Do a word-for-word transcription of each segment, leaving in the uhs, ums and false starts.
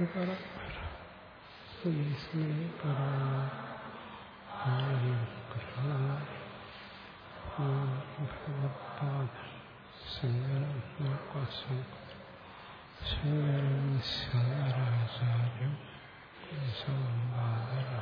ശങ്കരാചാര്യം സംവാദ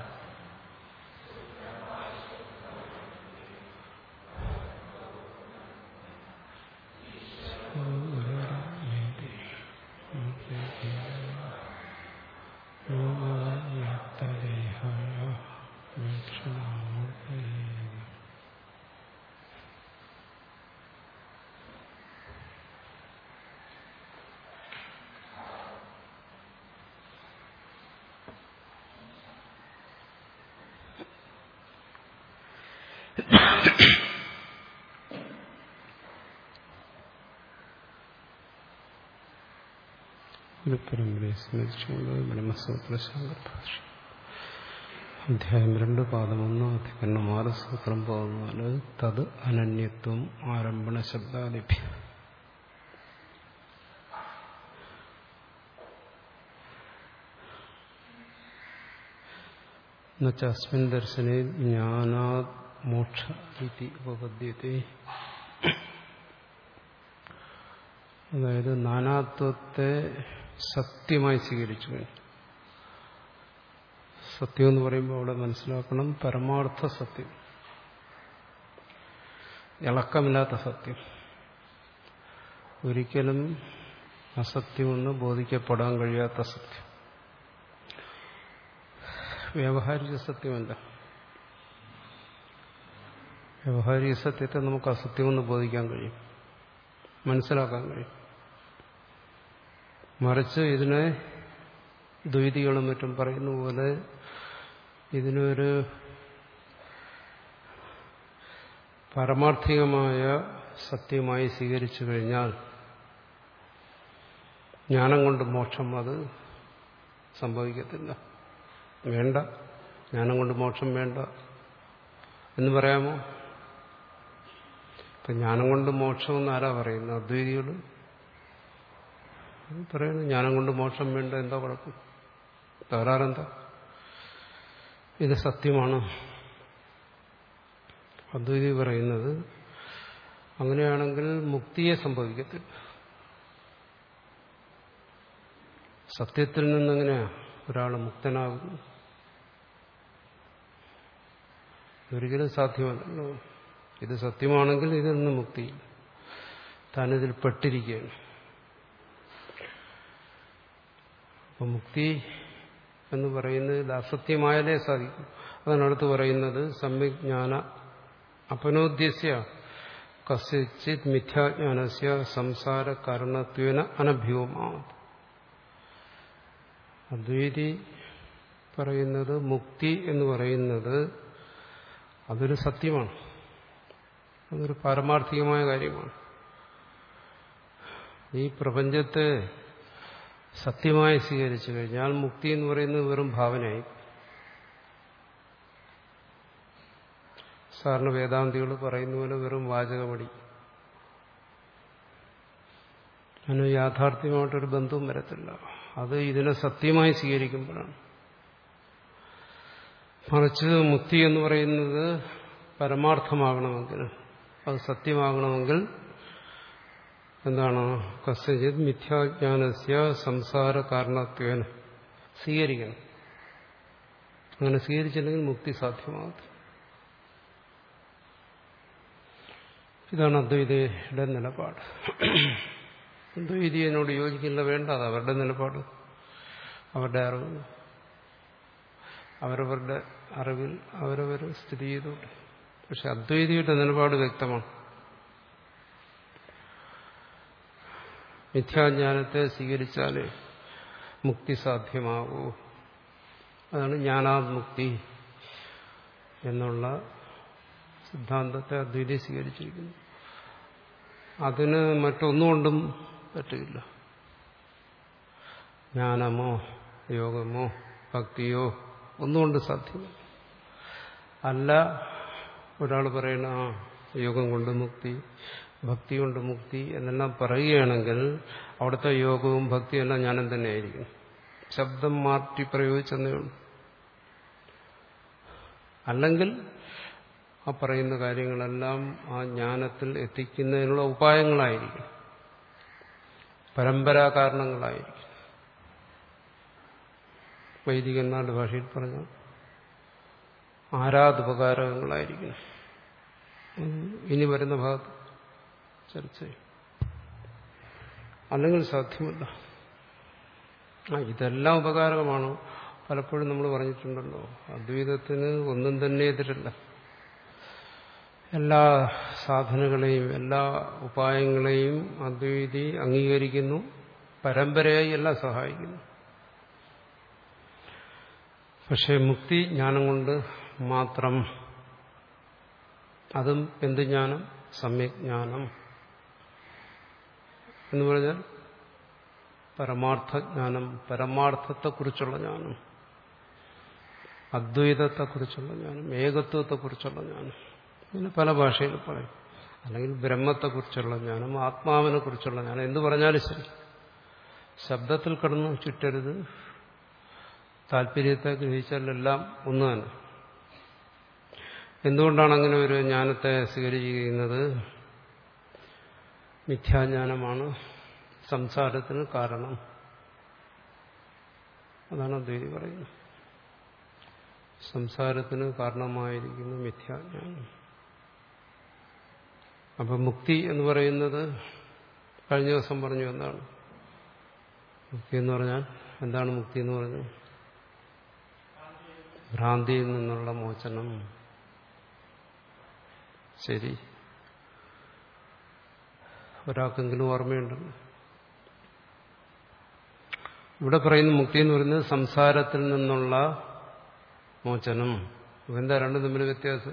പരമ്പരയെ സ്മരിച്ചുകൊണ്ട് ബ്രഹ്മസൂത്ര ശാങ്കരഭാഷ അധ്യായം രണ്ട് പാദമൊന്ന് അധികരണം ആറ് സൂത്രം പതിനാല് തത് അനന്യത്വം ആരംഭണ ശബ്ദാദിഭ്യ എന്നുവെച്ചസ്മിൻ ദർശനേ ജ്ഞാനാത് മോക്ഷ ഇതി ഉപപദ്യത്തെ. അതായത് നാനാത്വത്തെ സത്യമായി സ്വീകരിച്ചു കഴിഞ്ഞു. സത്യം എന്ന് പറയുമ്പോൾ അവിടെ മനസ്സിലാക്കണം പരമാർത്ഥ സത്യം, ഇളക്കമില്ലാത്ത സത്യം, ഒരിക്കലും അസത്യമെന്ന് ബോധിക്കപ്പെടാൻ കഴിയാത്ത സത്യം, വ്യാവഹാരിക സത്യമല്ല. വ്യാവഹാരിക സത്യത്തെ നമുക്ക് അസത്യമെന്ന് ബോധിക്കാൻ കഴിയും, മനസ്സിലാക്കാൻ കഴിയും. മറിച്ച് ഇതിനെ ദ്വൈതികളും മറ്റും പറയുന്ന പോലെ ഇതിനൊരു പാരമാർത്ഥികമായ സത്യമായി സ്വീകരിച്ചു കഴിഞ്ഞാൽ ജ്ഞാനം കൊണ്ട് മോക്ഷം അത് സംഭവിക്കത്തില്ല. വേണ്ട, ജ്ഞാനം കൊണ്ട് മോക്ഷം വേണ്ട എന്ന് പറയാമോ? ഇപ്പൊ ജ്ഞാനം കൊണ്ട് മോക്ഷം എന്ന് ആരാ പറയുന്നത്? അദ്വൈതികൾ പറയുന്നു ജ്ഞാനം കൊണ്ട് മോക്ഷം വേണ്ട, എന്താ കുഴപ്പം, തകരാറെന്താ? ഇത് സത്യമാണ്. അദ്വൈതി പറയുന്നത് അങ്ങനെയാണെങ്കിൽ മുക്തിയെ സംഭവിക്കത്തില്ല. സത്യത്തിൽ നിന്നെങ്ങനെയാ ഒരാൾ മുക്തനാകുന്നു? ഒരിക്കലും സാധ്യമല്ലല്ലോ. ഇത് സത്യമാണെങ്കിൽ ഇതിൽ നിന്ന് മുക്തിയില്ല, താനിതിൽ പെട്ടിരിക്കുകയാണ്. അപ്പൊ മുക്തി എന്ന് പറയുന്നത് അസത്യമായാലേ സാധിക്കും. അതാണ് അടുത്ത് പറയുന്നത് സമ്യജ്ഞാന അപനോദ്യസ്യ കസ്യചിത് മിഥ്യാജ്ഞാനസ്യ സംസാര കാരണത്വേന അനഭ്യൂമാ. അദ്വൈതി പറയുന്നത് മുക്തി എന്ന് പറയുന്നത് അതൊരു സത്യമാണ്, അതൊരു പാരമാർത്ഥികമായ കാര്യമാണ്. ഈ പ്രപഞ്ചത്തെ സത്യമായി സ്വീകരിച്ചു കഴിഞ്ഞാൽ മുക്തി എന്ന് പറയുന്നത് വെറും ഭാവനയായി. സാറിന് വേദാന്തികൾ പറയുന്ന പോലെ വെറും വാചകമടി, അതിന് യാഥാർത്ഥ്യമായിട്ടൊരു ബന്ധവും വരത്തില്ല. അത് ഇതിനെ സത്യമായി സ്വീകരിക്കുമ്പോഴാണ്. മറിച്ച് മുക്തി എന്ന് പറയുന്നത് പരമാർത്ഥമാകണമെങ്കിൽ, അത് സത്യമാകണമെങ്കിൽ എന്താണ്? കസ്യചിത് മിഥ്യാജ്ഞാനസ്യ സംസാര കാരണത്വേന സ്വീകരിക്കണം. അങ്ങനെ സ്വീകരിച്ചില്ലെങ്കിൽ മുക്തി സാധ്യമാകത്തില്ല. ഇതാണ് അദ്വൈതയുടെ നിലപാട്. അദ്വൈതിയോട് യോജിക്കില്ല, വേണ്ട, അത് അവരുടെ നിലപാട്, അവരുടെ അറിവ്, അവരവരുടെ അറിവിൽ അവരവർ സ്ഥിതി ചെയ്തോട്ടെ. പക്ഷെ അദ്വൈതിയുടെ നിലപാട് വ്യക്തമാണ്. മിഥ്യാജ്ഞാനത്തെ സ്വീകരിച്ചാലേ മുക്തി സാധ്യമാകൂ. അതാണ് ജ്ഞാനാത്മുക്തി എന്നുള്ള സിദ്ധാന്തത്തെ അദ്വൈതി സ്വീകരിച്ചിരിക്കുന്നു. അതിന് മറ്റൊന്നുകൊണ്ടും പറ്റില്ല. ജ്ഞാനമോ യോഗമോ ഭക്തിയോ ഒന്നുകൊണ്ട് സാധ്യമല്ല. അല്ല, ഒരാൾ പറയണ ആ യോഗം കൊണ്ട് മുക്തി, ഭക്തി കൊണ്ട് മുക്തി എന്നെല്ലാം പറയുകയാണെങ്കിൽ അവിടുത്തെ യോഗവും ഭക്തിയും എല്ലാം ജ്ഞാനം തന്നെയായിരിക്കും. ശബ്ദം മാറ്റി പ്രയോഗിച്ചെന്നേ ഉള്ളൂ. അല്ലെങ്കിൽ ആ പറയുന്ന കാര്യങ്ങളെല്ലാം ആ ജ്ഞാനത്തിൽ എത്തിക്കുന്നതിനുള്ള ഉപായങ്ങളായിരിക്കും, പരമ്പരാ കാരണങ്ങളായിരിക്കും. വൈദികന്മാരുടെ ഭാഷയിൽ പറഞ്ഞ ആരാധുപകാരങ്ങളായിരിക്കും. ഇനി വരുന്ന ഭാഗത്ത് ചർച്ച ചെയ്യും. അല്ലെങ്കിൽ സാധ്യമല്ല. ആ ഇതെല്ലാം ഉപകാരമാണ്. പലപ്പോഴും നമ്മൾ പറഞ്ഞിട്ടുണ്ടല്ലോ, അദ്വൈതത്തിന് ഒന്നും തന്നെ എതിരല്ല. എല്ലാ സാധനങ്ങളെയും എല്ലാ ഉപായങ്ങളെയും അദ്വൈതി അംഗീകരിക്കുന്നു, പരമ്പരയായി എല്ലാം സഹായിക്കുന്നു. പക്ഷെ മുക്തി ജ്ഞാനം കൊണ്ട് മാത്രം, അതും എന്ത് ജ്ഞാനം? സമ്യക് ജ്ഞാനം എന്ന് പറഞ്ഞാൽ പരമാർത്ഥജ്ഞാനം, പരമാർത്ഥത്തെക്കുറിച്ചുള്ള ജ്ഞാനം, അദ്വൈതത്തെക്കുറിച്ചുള്ള ജ്ഞാനം, ഏകത്വത്തെക്കുറിച്ചുള്ള ജ്ഞാനം. പിന്നെ പല ഭാഷയിൽ പറയും. അല്ലെങ്കിൽ ബ്രഹ്മത്തെക്കുറിച്ചുള്ള ജ്ഞാനം, ആത്മാവിനെ കുറിച്ചുള്ള ജ്ഞാനം, എന്ത് പറഞ്ഞാലും ശരി. ശബ്ദത്തിൽ കിടന്ന് ചുറ്റരുത്. താല്പര്യത്തെ ഗ്രഹിച്ചാലെല്ലാം ഒന്ന് തന്നെ. എന്തുകൊണ്ടാണ് അങ്ങനെ ഒരു ജ്ഞാനത്തെ സ്വീകരിച്ചിരിക്കുന്നത്? മിഥ്യാജ്ഞാനമാണ് സംസാരത്തിന് കാരണം. അതാണ് അദ്വൈതി പറയുന്നത്. സംസാരത്തിന് കാരണമായിരിക്കുന്നു മിഥ്യാജ്ഞാനം. അപ്പൊ മുക്തി എന്ന് പറയുന്നത്, കഴിഞ്ഞ ദിവസം പറഞ്ഞു എന്താണ് മുക്തി എന്ന് പറഞ്ഞാൽ? എന്താണ് മുക്തി എന്ന് പറഞ്ഞു? ഭ്രാന്തിയിൽ നിന്നുള്ള മോചനം. ശരി, ഒരാൾക്കെങ്കിലും ഓർമ്മയുണ്ടല്ലോ. ഇവിടെ പറയുന്ന മുക്തി എന്ന് പറയുന്നത് സംസാരത്തിൽ നിന്നുള്ള മോചനം. എന്താ രണ്ടും തമ്മിൽ വ്യത്യാസം?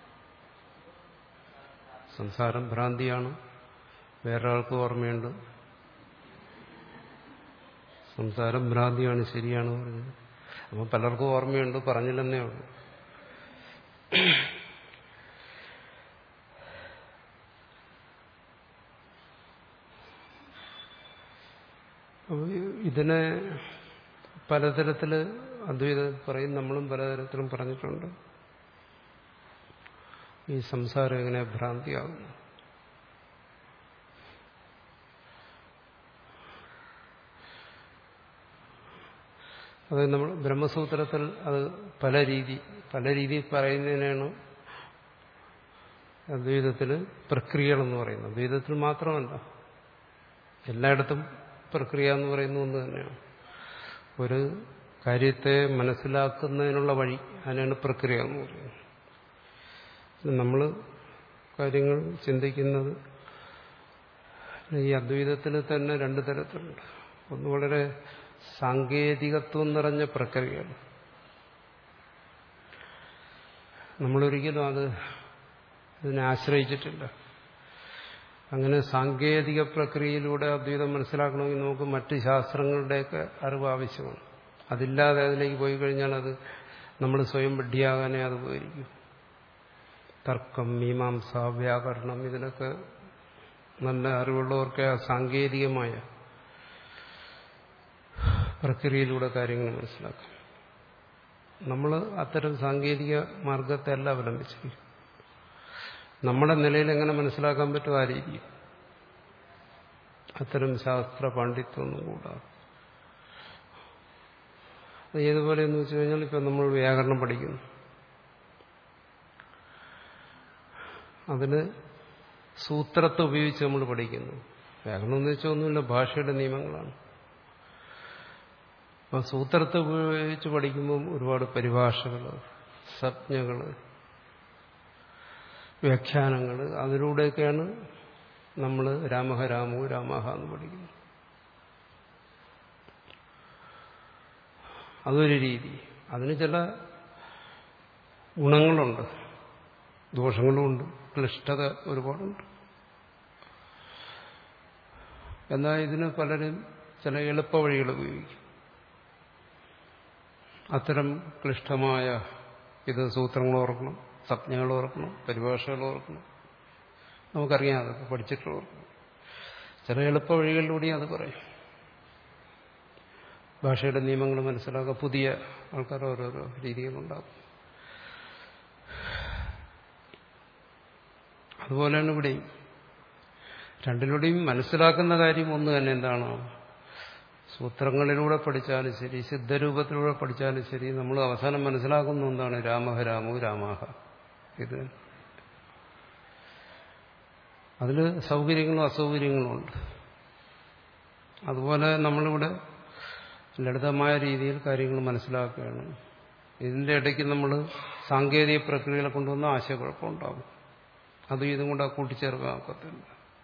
സംസാരം ഭ്രാന്തിയാണ്, വേറൊരാൾക്ക് ഓർമ്മയുണ്ട്. സംസാരം ഭ്രാന്തിയാണ്, ശരിയാണ് പറഞ്ഞത്. അപ്പം പലർക്കും ഓർമ്മയുണ്ട്, പറഞ്ഞില്ലെന്നേ ഉള്ളൂ. ഇതിനെ പലതരത്തിൽ അദ്വൈതം പറയും, നമ്മളും പലതരത്തിലും പറഞ്ഞിട്ടുണ്ട്. ഈ സംസാരം എങ്ങനെ ഭ്രാന്തിയാകുന്നു? അത് നമ്മൾ ബ്രഹ്മസൂത്രത്തിൽ അത് പല രീതി പല രീതിയിൽ പറയുന്നതിനാണ് അദ്വൈതത്തിൽ പ്രക്രിയകളെന്ന് പറയുന്നത്. അദ്വൈതത്തിൽ മാത്രമല്ല, എല്ലായിടത്തും പ്രക്രിയ എന്ന് പറയുന്ന ഒന്ന് തന്നെയാണ്. ഒരു കാര്യത്തെ മനസ്സിലാക്കുന്നതിനുള്ള വഴി, അതിനാണ് പ്രക്രിയ എന്ന് പറയുന്നത്. നമ്മൾ കാര്യങ്ങൾ ചിന്തിക്കുന്നത് ഈ അദ്വൈതത്തിൽ തന്നെ രണ്ടു തരത്തിലുണ്ട്. ഒന്ന് വളരെ സാങ്കേതികത്വം നിറഞ്ഞ പ്രക്രിയയാണ്. നമ്മളൊരിക്കലും അത് ഇതിനെ ആശ്രയിച്ചിട്ടില്ല. അങ്ങനെ സാങ്കേതിക പ്രക്രിയയിലൂടെ അദ്വൈതം മനസ്സിലാക്കണമെങ്കിൽ നമുക്ക് മറ്റ് ശാസ്ത്രങ്ങളുടെയൊക്കെ അറിവ് ആവശ്യമാണ്. അതില്ലാതെ അതിലേക്ക് പോയി കഴിഞ്ഞാൽ അത് നമ്മൾ സ്വയം വിഡ്ഢിയാകാനേ അത് പോയിരിക്കും. തർക്കം, മീമാംസ, വ്യാകരണം, ഇതിലൊക്കെ നല്ല അറിവുള്ളവർക്ക് ആ സാങ്കേതികമായ പ്രക്രിയയിലൂടെ കാര്യങ്ങൾ മനസ്സിലാക്കാം. നമ്മൾ അത്തരം സാങ്കേതിക മാർഗത്തെ അല്ല അവലംബിച്ചിരിക്കും. നമ്മുടെ നിലയിൽ എങ്ങനെ മനസ്സിലാക്കാൻ പറ്റും ആ രീതി, അത്തരം ശാസ്ത്ര പാണ്ഡിത്യമൊന്നും കൂടാതെ. അത് ഏതുപോലെയെന്ന് വെച്ച് കഴിഞ്ഞാൽ, ഇപ്പം നമ്മൾ വ്യാകരണം പഠിക്കുന്നു, അതിന് സൂത്രത്തെ ഉപയോഗിച്ച് നമ്മൾ പഠിക്കുന്നു. വ്യാകരണം എന്ന് വെച്ചാൽ ഒന്നുമില്ല, ഭാഷയുടെ നിയമങ്ങളാണ്. അപ്പം സൂത്രത്തെ ഉപയോഗിച്ച് പഠിക്കുമ്പം ഒരുപാട് പരിഭാഷകൾ, സംജ്ഞകൾ, വ്യാഖ്യാനങ്ങൾ, അതിലൂടെയൊക്കെയാണ് നമ്മൾ രാമഹ രാമോ രാമഹ എന്ന് പഠിക്കുന്നത്. അതൊരു രീതി. അതിന് ചില ഗുണങ്ങളുണ്ട്, ദോഷങ്ങളുമുണ്ട്, ക്ലിഷ്ടത ഒരുപാടുണ്ട്. എന്നാൽ ഇതിന് പലരും ചില എളുപ്പ വഴികൾ ഉപയോഗിക്കും. അത്തരം ക്ലിഷ്ടമായ ഇത് സൂത്രങ്ങൾ ഓർക്കണം, സംജ്ഞകൾ ഓർക്കണം, പരിഭാഷകൾ ഓർക്കണം, നമുക്കറിയാം, അതൊക്കെ പഠിച്ചിട്ടുള്ള ഓർക്കണം. ചില എളുപ്പ വഴികളിലൂടെ അത് പറയും. ഭാഷയുടെ നിയമങ്ങൾ മനസ്സിലാക്കുക. പുതിയ ആൾക്കാർ ഓരോരോ രീതികളുണ്ടാകും. അതുപോലെയാണ് ഇവിടെയും. രണ്ടിലൂടെയും മനസ്സിലാക്കുന്ന കാര്യം ഒന്ന് തന്നെ. എന്താണ്? സൂത്രങ്ങളിലൂടെ പഠിച്ചാലും ശരി, സിദ്ധരൂപത്തിലൂടെ പഠിച്ചാലും ശരി, നമ്മൾ അവസാനം മനസ്സിലാക്കുന്ന എന്താണ്? രാമഹ രാമോ രാമാഹ. ഇത് അതിൽ സൗകര്യങ്ങളും അസൗകര്യങ്ങളും ഉണ്ട്. അതുപോലെ നമ്മളിവിടെ ലളിതമായ രീതിയിൽ കാര്യങ്ങൾ മനസ്സിലാക്കുകയാണ്. ഇതിന്റെ ഇടയ്ക്ക് നമ്മൾ സാങ്കേതിക പ്രക്രിയകളെ കൊണ്ടുവന്ന ആശയക്കുഴപ്പമുണ്ടാകും. അതും ഇതും കൂടെ കൂട്ടിച്ചേർക്കാൻ ഒക്കത്തില്ല.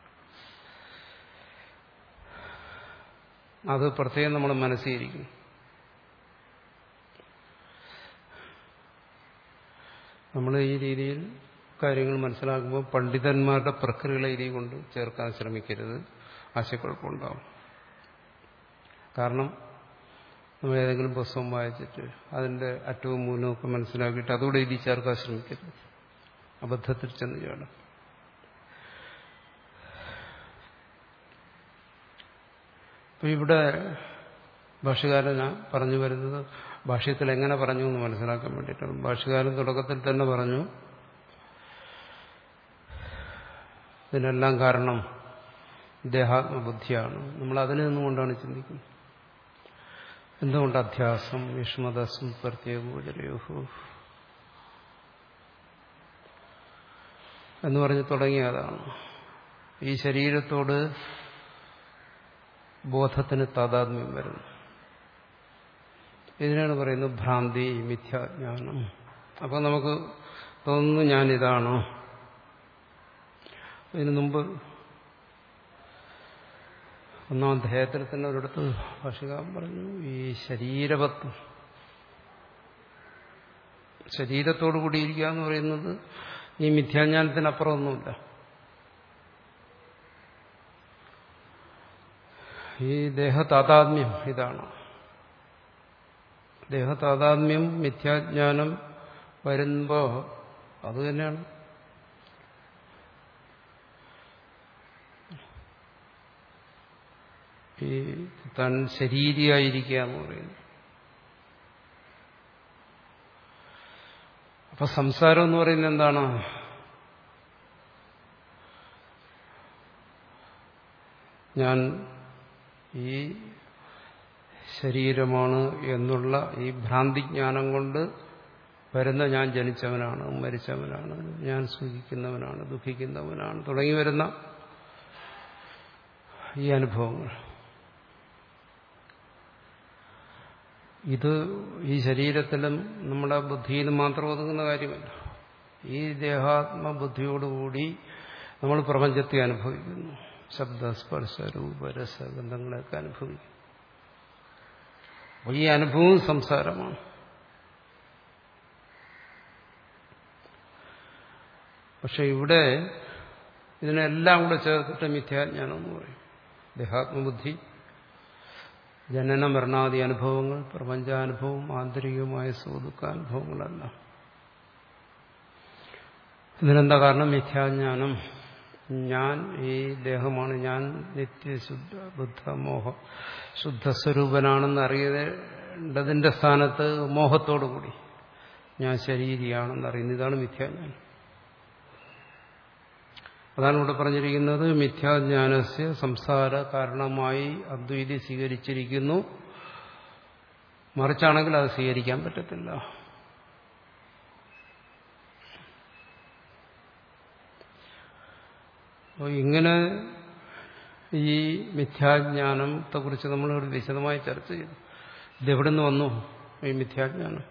അത് പ്രത്യേകം നമ്മൾ മനസ്സിലിരിക്കും. നമ്മൾ ഈ രീതിയിൽ കാര്യങ്ങൾ മനസ്സിലാക്കുമ്പോൾ പണ്ഡിതന്മാരുടെ പ്രക്രിയകളെ ഇതി കൊണ്ട് ചേർക്കാൻ ശ്രമിക്കരുത്. ആശയക്കുഴപ്പമുണ്ടാവും. കാരണം നമ്മൾ ഏതെങ്കിലും പുസ്തകം വായിച്ചിട്ട് അതിന്റെ അറ്റവും മൂലവും ഒക്കെ മനസ്സിലാക്കിയിട്ട് അതോടെ ഇതി ചേർക്കാൻ ശ്രമിക്കരുത്. അബദ്ധത്തിൽ ചെന്ന് ചാടും. അപ്പൊ ഇവിടെ ഭാഷ്യകാരൻ പറഞ്ഞു വരുന്നത് ഭാഷ്യത്തിൽ എങ്ങനെ പറഞ്ഞു എന്ന് മനസ്സിലാക്കാൻ വേണ്ടിയിട്ടാണ്. ഭാഷ്യകാരൻ തുടക്കത്തിൽ തന്നെ പറഞ്ഞു, ഇതിനെല്ലാം കാരണം ദേഹാത്മബുദ്ധിയാണ്. നമ്മൾ അതിൽ നിന്നുകൊണ്ടാണ് ചിന്തിക്കുന്നത്. എന്തുകൊണ്ട് അധ്യാസം വിഷ്മതസ്സും പ്രത്യേകോചരയോഹോ എന്ന് പറഞ്ഞ് തുടങ്ങിയതാണ്. ഈ ശരീരത്തോട് ബോധത്തിന് താതാത്മ്യം വരുന്നു. ഇതിനാണ് പറയുന്നത് ഭ്രാന്തി, മിഥ്യാജ്ഞാനം. അപ്പൊ നമുക്ക് തോന്നുന്നു ഞാനിതാണോ. ഇതിനു മുമ്പ് ഒന്നാം അധ്യായത്തിൽ തന്നെ ഒരിടത്ത് ഭാഷ്യകാരൻ പറഞ്ഞു, ഈ ശരീരവത്വം, ശരീരത്തോടു കൂടിയിരിക്കുക എന്ന് പറയുന്നത് ഈ മിഥ്യാജ്ഞാനത്തിനപ്പുറമൊന്നുമില്ല. ഈ ദേഹതാതാത്മ്യം ഇതാണ്. ദേഹതാതാത്മ്യം മിഥ്യാജ്ഞാനം വരുമ്പോ അത് തന്നെയാണ് ഈ താൻ ശരീരിയായിരിക്കുക എന്ന് പറയുന്നത്. അപ്പൊ സംസാരം എന്ന് പറയുന്നത് എന്താണ്? ഞാൻ ഈ ശരീരമാണ് എന്നുള്ള ഈ ഭ്രാന്തിജ്ഞാനം കൊണ്ട് വരുന്ന ഞാൻ ജനിച്ചവനാണ്, മരിച്ചവനാണ്, ഞാൻ സുഖിക്കുന്നവനാണ്, ദുഃഖിക്കുന്നവനാണ് തുടങ്ങി വരുന്ന ഈ അനുഭവങ്ങൾ. ഇത് ഈ ശരീരത്തിലും നമ്മുടെ ബുദ്ധിയിലും മാത്രം ഒതുങ്ങുന്ന കാര്യമല്ല. ഈ ദേഹാത്മബുദ്ധിയോടുകൂടി നമ്മൾ പ്രപഞ്ചത്തെ അനുഭവിക്കുന്നു. ശബ്ദ സ്പർശ രൂപ രസ ഗന്ധങ്ങളെയൊക്കെ അനുഭവിക്കും. അപ്പോൾ ഈ അനുഭവവും സംസാരമാണ്. പക്ഷെ ഇവിടെ ഇതിനെല്ലാം കൂടെ ചേർത്തിട്ട് മിഥ്യാജ്ഞാനം എന്ന് പറയും. ദേഹാത്മബുദ്ധി, ജനന മരണാദി അനുഭവങ്ങൾ, പ്രപഞ്ചാനുഭവം, ആന്തരികമായ സുഖദുഃഖാനുഭവങ്ങളല്ല. ഇതിനെന്താ കാരണം? മിഥ്യാജ്ഞാനം. ഞാൻ ഈ ദേഹമാണ്, ഞാൻ നിത്യശുദ്ധ ബുദ്ധ മോഹ ശുദ്ധസ്വരൂപനാണെന്ന് അറിയേണ്ടതിന്റെ സ്ഥാനത്ത് മോഹത്തോടുകൂടി ഞാൻ ശരീരിയാണെന്ന് അറിയുന്നു. ഇതാണ് മിഥ്യാജ്ഞാനം. അതാണ് ഇവിടെ പറഞ്ഞിരിക്കുന്നത്. മിഥ്യാജ്ഞാനസ്യ സംസാര കാരണമായി അദ്വൈതി സ്വീകരിച്ചിരിക്കുന്നു. മറിച്ചാണെങ്കിൽ അത് സ്വീകരിക്കാൻ പറ്റത്തില്ല. അപ്പോൾ ഇങ്ങനെ ഈ മിഥ്യാജ്ഞാനത്തെക്കുറിച്ച് നമ്മൾ വിശദമായി ചർച്ച ചെയ്തു. ഇതെവിടെ നിന്ന് വന്നു ഈ മിഥ്യാജ്ഞാനം?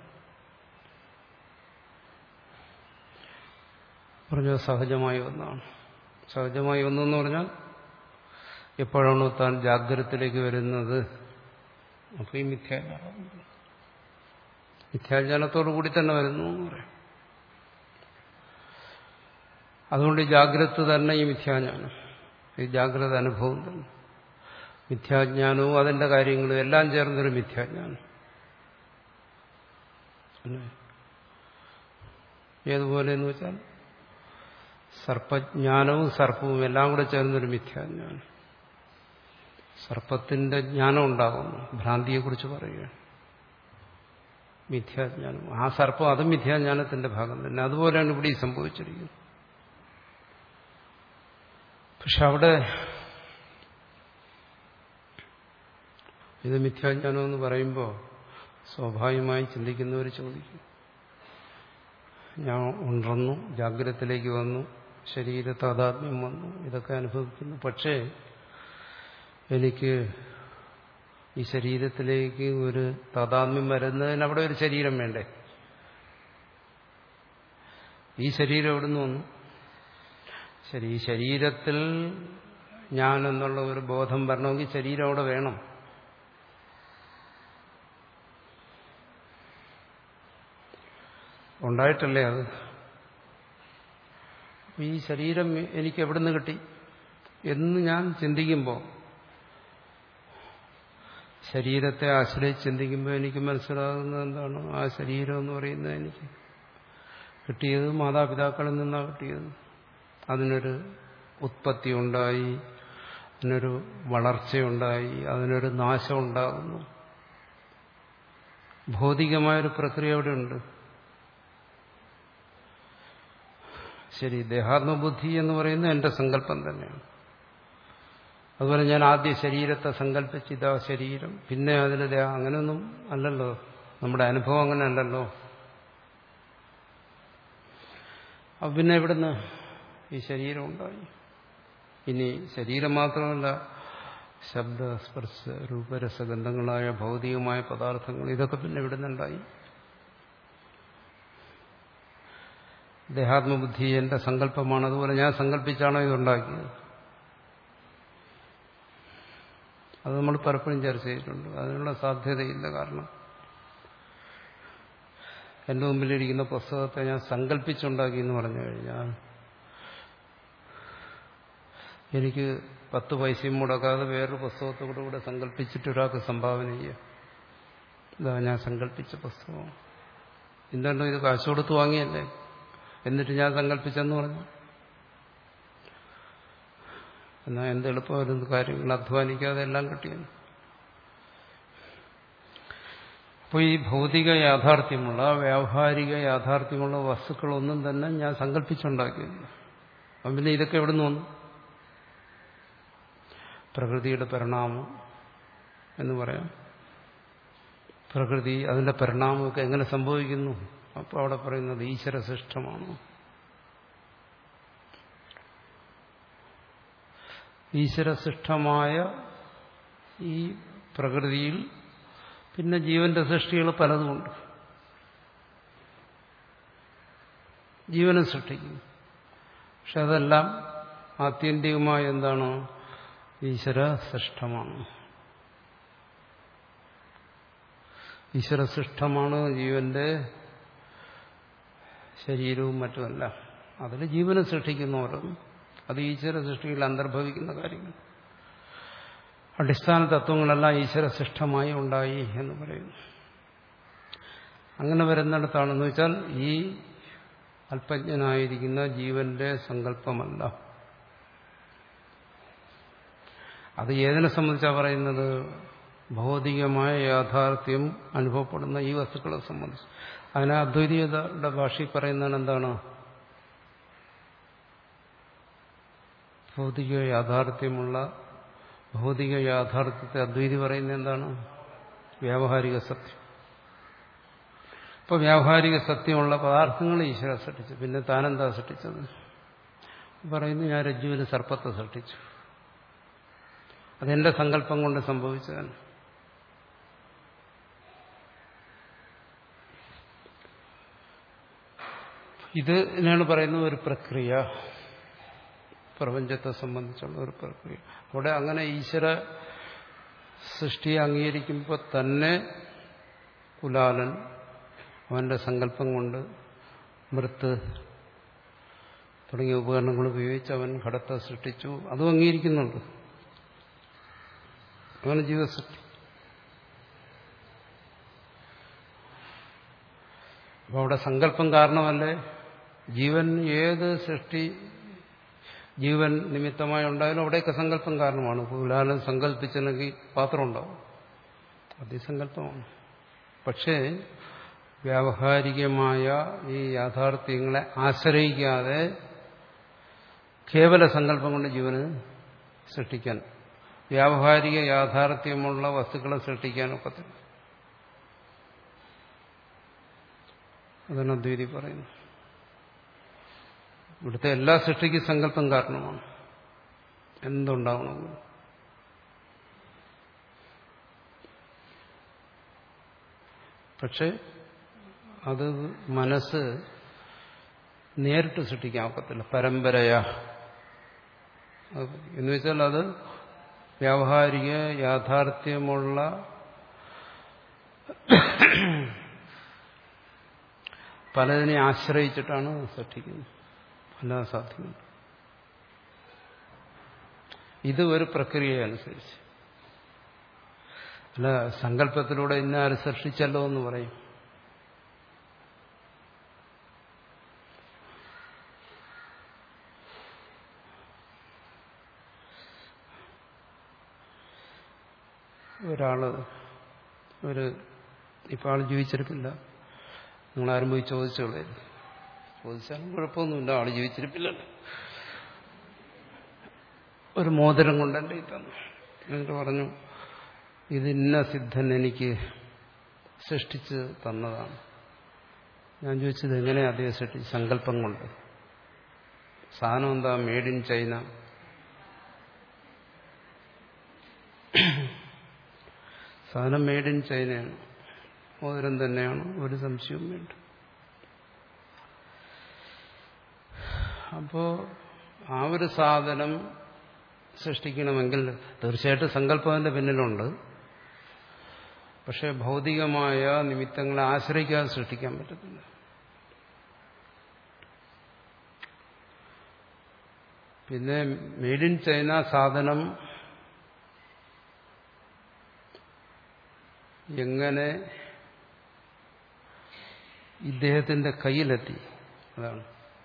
പറഞ്ഞത് സഹജമായി ഒന്നാണ്. സഹജമായി ഒന്നെന്ന് പറഞ്ഞാൽ എപ്പോഴാണോ താൻ ജാഗ്രതത്തിലേക്ക് വരുന്നത് അപ്പോൾ ഈ മിഥ്യാജ്ഞാനം മിഥ്യാജ്ഞാനത്തോടു കൂടി തന്നെ വരുന്നു എന്ന് പറയാം. അതുകൊണ്ട് ഈ ജാഗ്രത തന്നെ ഈ മിഥ്യാജ്ഞാനം, ഈ ജാഗ്രത അനുഭവം തന്നെ മിഥ്യാജ്ഞാനവും അതിന്റെ കാര്യങ്ങളും എല്ലാം ചേർന്നൊരു മിഥ്യാജ്ഞാനം. ഏതുപോലെ എന്ന് വെച്ചാൽ സർപ്പജ്ഞാനവും സർപ്പവും എല്ലാം കൂടെ ചേർന്നൊരു മിഥ്യാജ്ഞാനം. സർപ്പത്തിന്റെ ജ്ഞാനം ഉണ്ടാകുന്നു. ഭ്രാന്തിയെക്കുറിച്ച് പറയുകയാണ്. മിഥ്യാജ്ഞാനം. ആ സർപ്പം അതും മിഥ്യാജ്ഞാനത്തിന്റെ ഭാഗം തന്നെ. അതുപോലെയാണ് ഇവിടെ ഈ സംഭവിച്ചിരിക്കുന്നത്. പക്ഷെ അവിടെ ഇത് മിഥ്യാജ്ഞാനം എന്ന് പറയുമ്പോൾ സ്വാഭാവികമായി ചിന്തിക്കുന്നവർ ചോദിക്കും, ഞാൻ ഉണർന്നു, ജാഗ്രതത്തിലേക്ക് വന്നു, ശരീര താതാത്മ്യം വന്നു, ഇതൊക്കെ അനുഭവിക്കുന്നു. പക്ഷേ എനിക്ക് ഈ ശരീരത്തിലേക്ക് ഒരു താതാത്മ്യം വരുന്നതിന് അവിടെ ഒരു ശരീരം വേണ്ടേ? ഈ ശരീരം എവിടുന്ന് വന്നു? ശരി, ഈ ശരീരത്തിൽ ഞാൻ എന്നുള്ള ഒരു ബോധം വരണമെങ്കിൽ ശരീരം അവിടെ വേണം. ഉണ്ടായിട്ടല്ലേ അത്? ഈ ശരീരം എനിക്ക് എവിടുന്ന് കിട്ടി എന്ന് ഞാൻ ചിന്തിക്കുമ്പോൾ, ശരീരത്തെ ആശ്രയിച്ച് ചിന്തിക്കുമ്പോൾ എനിക്ക് മനസ്സിലാകുന്നത് എന്താണ്? ആ ശരീരം എന്ന് പറയുന്നത് എനിക്ക് കിട്ടിയത് മാതാപിതാക്കളിൽ നിന്നാണ് കിട്ടിയത്. അതിനൊരു ഉത്പത്തി ഉണ്ടായി, അതിനൊരു വളർച്ചയുണ്ടായി, അതിനൊരു നാശം ഉണ്ടാകുന്നു. ഭൗതികമായൊരു പ്രക്രിയ അവിടെ ഉണ്ട്. ശരി, ദേഹാത്മബുദ്ധി എന്ന് പറയുന്നത് എന്റെ സങ്കല്പം തന്നെയാണ്. അതുപോലെ ഞാൻ ആദ്യം ശരീരത്തെ സങ്കല്പിച്ച് ഇതാ ശരീരം, പിന്നെ അതിന് ദേഹം, അങ്ങനെയൊന്നും അല്ലല്ലോ. നമ്മുടെ അനുഭവം അങ്ങനെ അല്ലല്ലോ. അപ്പൊ പിന്നെ എവിടുന്ന് ഈ ശരീരം ഉണ്ടായി? ഇനി ശരീരം മാത്രമല്ല, ശബ്ദ സ്പർശ രൂപരസഗന്ധങ്ങളായ ഭൗതികമായ പദാർത്ഥങ്ങൾ, ഇതൊക്കെ പിന്നെ എവിടുന്നുണ്ടായി? ദേഹാത്മബുദ്ധി എന്റെ സങ്കല്പമാണ്. അതുപോലെ ഞാൻ സങ്കല്പിച്ചാണോ ഇതുണ്ടാക്കിയത്? അത് നമ്മൾ പലപ്പോഴും ചർച്ച ചെയ്തിട്ടുണ്ട്. അതിനുള്ള സാധ്യതയില്ല. കാരണം എന്റെ മുമ്പിലിരിക്കുന്ന പുസ്തകത്തെ ഞാൻ സങ്കല്പിച്ചുണ്ടാക്കി എന്ന് പറഞ്ഞു കഴിഞ്ഞാൽ എനിക്ക് പത്ത് പൈസയും മുടക്കാതെ വേറൊരു പുസ്തകത്തെ കൂടെ കൂടെ സങ്കല്പിച്ചിട്ട് ഒരാൾക്ക് സംഭാവന ചെയ്യാം. ഇതാ ഞാൻ സങ്കല്പിച്ച പുസ്തകം. എന്താണോ ഇത് കാശ് കൊടുത്ത് വാങ്ങിയല്ലേ, എന്നിട്ട് ഞാൻ സങ്കല്പിച്ചെന്ന് പറഞ്ഞു. എന്നാൽ എന്ത് എളുപ്പമായിരുന്നു കാര്യങ്ങൾ, അധ്വാനിക്കാതെ എല്ലാം കിട്ടിയെന്ന്. അപ്പോൾ ഈ ഭൗതിക യാഥാർത്ഥ്യമുള്ള വ്യാവഹാരിക യാഥാർത്ഥ്യമുള്ള വസ്തുക്കളൊന്നും തന്നെ ഞാൻ സങ്കല്പിച്ചുണ്ടാക്കിയില്ല. അപ്പം പിന്നെ ഇതൊക്കെ എവിടെ നിന്ന് വന്നു? പ്രകൃതിയുടെ പരിണാമം എന്ന് പറയാം. പ്രകൃതി അതിന്റെ പരിണാമമൊക്കെ എങ്ങനെ സംഭവിക്കുന്നു? അപ്പോൾ അവിടെ പറയുന്നത് ഈശ്വരശിഷ്ടമാണ്. ഈശ്വരശിഷ്ടമായ ഈ പ്രകൃതിയിൽ പിന്നെ ജീവന്റെ സൃഷ്ടികൾ പലതുമുണ്ട്. ജീവനെ സൃഷ്ടിക്കുന്നു. പക്ഷെ അതെല്ലാം ആത്യന്തികമായ എന്താണ്? ഈശ്വരശിഷ്ടമാണ്. ഈശ്വരശിഷ്ടമാണ് ജീവന്റെ ശരീരവും മറ്റുമല്ല. അതിൽ ജീവനെ സൃഷ്ടിക്കുന്നവരും അത് ഈശ്വര സൃഷ്ടിയിൽ അന്തർഭവിക്കുന്ന കാര്യങ്ങൾ. അടിസ്ഥാന തത്വങ്ങളെല്ലാം ഈശ്വരശിഷ്ടമായി ഉണ്ടായി എന്ന് പറയുന്നു. അങ്ങനെ വരുന്നിടത്താണെന്ന് വെച്ചാൽ ഈ അല്പജ്ഞനായിരിക്കുന്ന ജീവന്റെ സങ്കല്പമല്ല. അത് ഏതിനെ സംബന്ധിച്ചാണ് പറയുന്നത്? ഭൗതികമായ യാഥാർത്ഥ്യം അനുഭവപ്പെടുന്ന ഈ വസ്തുക്കളെ സംബന്ധിച്ച്. അതിനെ അദ്വൈതയുടെ ഭാഷയിൽ പറയുന്നതാണ് എന്താണ്? ഭൗതിക യാഥാർത്ഥ്യമുള്ള ഭൗതിക യാഥാർത്ഥ്യത്തെ അദ്വൈതി പറയുന്നത് എന്താണ്? വ്യാവഹാരിക സത്യം. ഇപ്പോൾ വ്യാവഹാരിക സത്യമുള്ള പദാർത്ഥങ്ങൾ ഈശ്വര സൃഷ്ടിച്ചു. പിന്നെ താനെന്താ സൃഷ്ടിച്ചത്? പറയുന്നു, ഞാൻ രജ്ജുവിന് സർപ്പത്തെ സൃഷ്ടിച്ചു. അതെന്റെ സങ്കല്പം കൊണ്ട് സംഭവിച്ചതാണ്. ഇതിനാണ് പറയുന്നത് ഒരു പ്രക്രിയ, പ്രപഞ്ചത്തെ സംബന്ധിച്ചുള്ള ഒരു പ്രക്രിയ. അവിടെ അങ്ങനെ ഈശ്വര സൃഷ്ടിയെ അംഗീകരിക്കുമ്പോൾ തന്നെ കുലാലൻ അവന്റെ സങ്കല്പം കൊണ്ട് മൃത്ത് തുടങ്ങിയ ഉപകരണങ്ങൾ ഉപയോഗിച്ച് അവൻ ഘടത്തെ സൃഷ്ടിച്ചു. അതും അംഗീകരിക്കുന്നുണ്ട്. അങ്ങനെ ജീവസൃഷ്ടി. അപ്പോൾ അവിടെ സങ്കല്പം കാരണമല്ലേ? ജീവൻ ഏത് സൃഷ്ടി ജീവൻ നിമിത്തമായി ഉണ്ടായാലും അവിടെയൊക്കെ സങ്കല്പം കാരണമാണ്. കുലാലൻ സങ്കല്പിച്ചില്ലെങ്കിൽ പാത്രം ഉണ്ടാവും, അതിസങ്കല്പമാണ്. പക്ഷേ വ്യാവഹാരികമായ ഈ യാഥാർത്ഥ്യങ്ങളെ ആശ്രയിക്കാതെ കേവല സങ്കല്പം കൊണ്ട് ജീവന് സൃഷ്ടിക്കാൻ, വ്യാവഹാരിക യാഥാർത്ഥ്യമുള്ള വസ്തുക്കളെ സൃഷ്ടിക്കാനൊക്കത്തില്ല. അതാണ് അദ്വൈതി പറയുന്നത്. ഇവിടുത്തെ എല്ലാ സൃഷ്ടിക്കും സങ്കല്പം കാരണമാണ്. എന്തുണ്ടാവണമെങ്കിലും. പക്ഷെ അത് മനസ്സ് നേരിട്ട് സൃഷ്ടിക്കാൻ ഒക്കത്തില്ല. പരമ്പരയാ എന്ന് വെച്ചാൽ അത് വ്യാവഹാരിക യാഥാർത്ഥ്യമുള്ള പലതിനെ ആശ്രയിച്ചിട്ടാണ് സൃഷ്ടിക്കുന്നത്. അല്ലാതെ സാധ്യമല്ല. ഇത് ഒരു പ്രക്രിയ അനുസരിച്ച്. അല്ല സങ്കല്പത്തിലൂടെ ഇന്നാര് സൃഷ്ടിച്ചല്ലോ എന്ന് പറയും. ഒരാള് ഒരു ഇപ്പം ആൾ ജീവിച്ചിരിപ്പില്ല, നിങ്ങളാരും പോയി ചോദിച്ചോളേ, ചോദിച്ചാലും കുഴപ്പമൊന്നുമില്ല, ആള് ജീവിച്ചിരിപ്പില്ലല്ലോ. ഒരു മോതിരം കൊണ്ടല്ലേ ഈ തന്നു. എന്നിട്ട് പറഞ്ഞു ഇത് ഇന്ന സിദ്ധൻ എനിക്ക് സൃഷ്ടിച്ച് തന്നതാണ്. ഞാൻ ചോദിച്ചത് എങ്ങനെയാ അദ്ദേഹം സൃഷ്ടിച്ച്? സങ്കല്പം കൊണ്ട്. സാധനം എന്താ? Made in China. സാധനം മെയ്ഡ് ഇൻ ചൈനയാണ്, മോതിരം തന്നെയാണ്, ഒരു സംശയവും വേണ്ട. അപ്പോ ആ ഒരു സാധനം സൃഷ്ടിക്കണമെങ്കിൽ തീർച്ചയായിട്ടും സങ്കല്പം അതിന്റെ പിന്നിലുണ്ട്. പക്ഷെ ഭൗതികമായ നിമിത്തങ്ങളെ ആശ്രയിക്കാതെ സൃഷ്ടിക്കാൻ പറ്റത്തില്ല. പിന്നെ മെയ്ഡ് ഇൻ ചൈന സാധനം എങ്ങനെ ഇദ്ദേഹത്തിന്റെ കയ്യിലെത്തി, അതാണ്.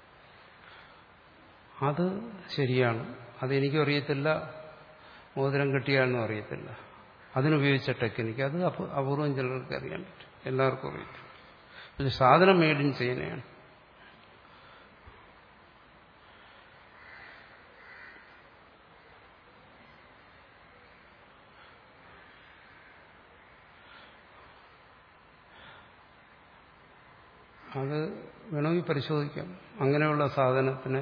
അത് ശരിയാണ്, അതെനിക്കും അറിയത്തില്ല, മോതിരം കിട്ടിയാണെന്നും അറിയത്തില്ല. അതിനുപയോഗിച്ച ടെക്നിക്ക് അത് അപൂർവം ചിലർക്ക് അറിയാൻ പറ്റും, എല്ലാവർക്കും അറിയത്തില്ല. പക്ഷെ സാധനം മെയ്ഡ് ഇൻ ചൈനയാണ്. അത് വേണമെങ്കിൽ പരിശോധിക്കാം. അങ്ങനെയുള്ള സാധനത്തിനെ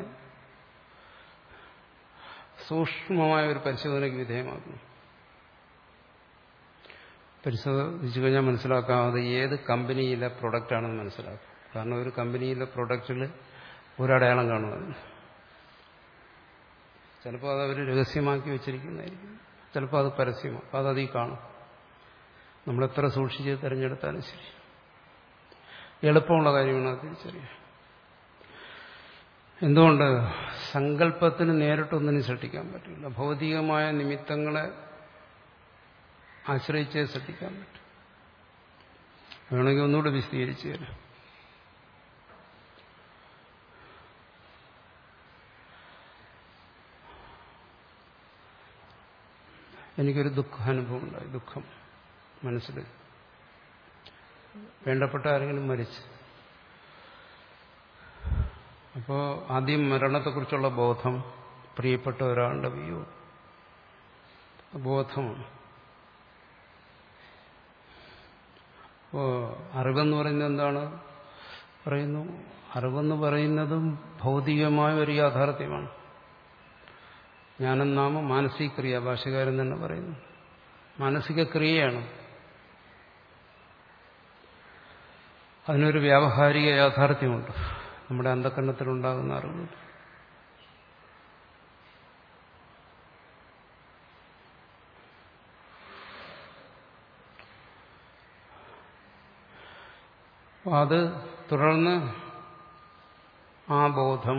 സൂക്ഷ്മമായ ഒരു പരിശോധനയ്ക്ക് വിധേയമാക്കുന്നു. പരിശോധിച്ചു കഴിഞ്ഞാൽ മനസ്സിലാക്കാതെ ഏത് കമ്പനിയിലെ പ്രൊഡക്റ്റാണെന്ന് മനസ്സിലാക്കും. കാരണം ഒരു കമ്പനിയിലെ പ്രൊഡക്റ്റിൽ ഒരടയാളം കാണും. ചിലപ്പോൾ അത് അവർ രഹസ്യമാക്കി വെച്ചിരിക്കുന്നതായിരിക്കും, ചിലപ്പോൾ അത് പരസ്യമാണ്, അപ്പോൾ അതതിൽ കാണും. നമ്മളെത്ര സൂക്ഷിച്ച് തിരഞ്ഞെടുത്താലും ശരി, എളുപ്പമുള്ള കാര്യമാണ് അത് തിരിച്ചറിയാൻ. എന്തുകൊണ്ട്? സങ്കല്പത്തിന് നേരിട്ടൊന്നിനും സൃഷ്ടിക്കാൻ പറ്റില്ല. ഭൗതികമായ നിമിത്തങ്ങളെ ആശ്രയിച്ചേ സൃഷ്ടിക്കാൻ പറ്റും. വേണമെങ്കിൽ ഒന്നുകൂടെ വിശദീകരിച്ചു തരാം. എനിക്കൊരു ദുഃഖാനുഭവം ഉണ്ടായി. ദുഃഖം മനസ്സിൽ. വേണ്ടപ്പെട്ട ആരെങ്കിലും മരിച്ചു. അപ്പോൾ ആദ്യം മരണത്തെക്കുറിച്ചുള്ള ബോധം, പ്രിയപ്പെട്ട ഒരാളുടെ വിയോഗം, ബോധമാണ്. അപ്പോൾ അറിവെന്ന് പറയുന്നത് എന്താണ്? പറയുന്നു, അറിവെന്ന് പറയുന്നതും ഭൗതികമായ ഒരു യാഥാർത്ഥ്യമാണ്. ജ്ഞാനം മാനസിക ക്രിയ, ഭാഷകാരൻ തന്നെ പറയുന്നു, മാനസിക ക്രിയയാണ്. അതിനൊരു വ്യാവഹാരിക യാഥാർത്ഥ്യമുണ്ട്, നമ്മുടെ അന്ധകരണത്തിലുണ്ടാകുന്ന അറിവ്. അത് തുടർന്ന് ആ ബോധം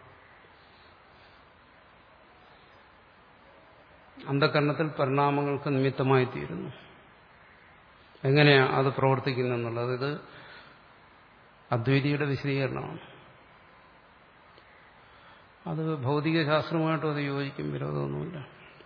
അന്ധകരണത്തിൽ പരിണാമങ്ങൾക്ക് നിമിത്തമായി തീരുന്നു. എങ്ങനെയാ അത് പ്രവർത്തിക്കുന്നെന്നുള്ളത് ഇത് അദ്വൈതിയുടെ വിശദീകരണമാണ്. അത് ഭൗതിക ശാസ്ത്രവുമായിട്ടും അത് യോജിക്കും, വിരോധമൊന്നുമില്ല.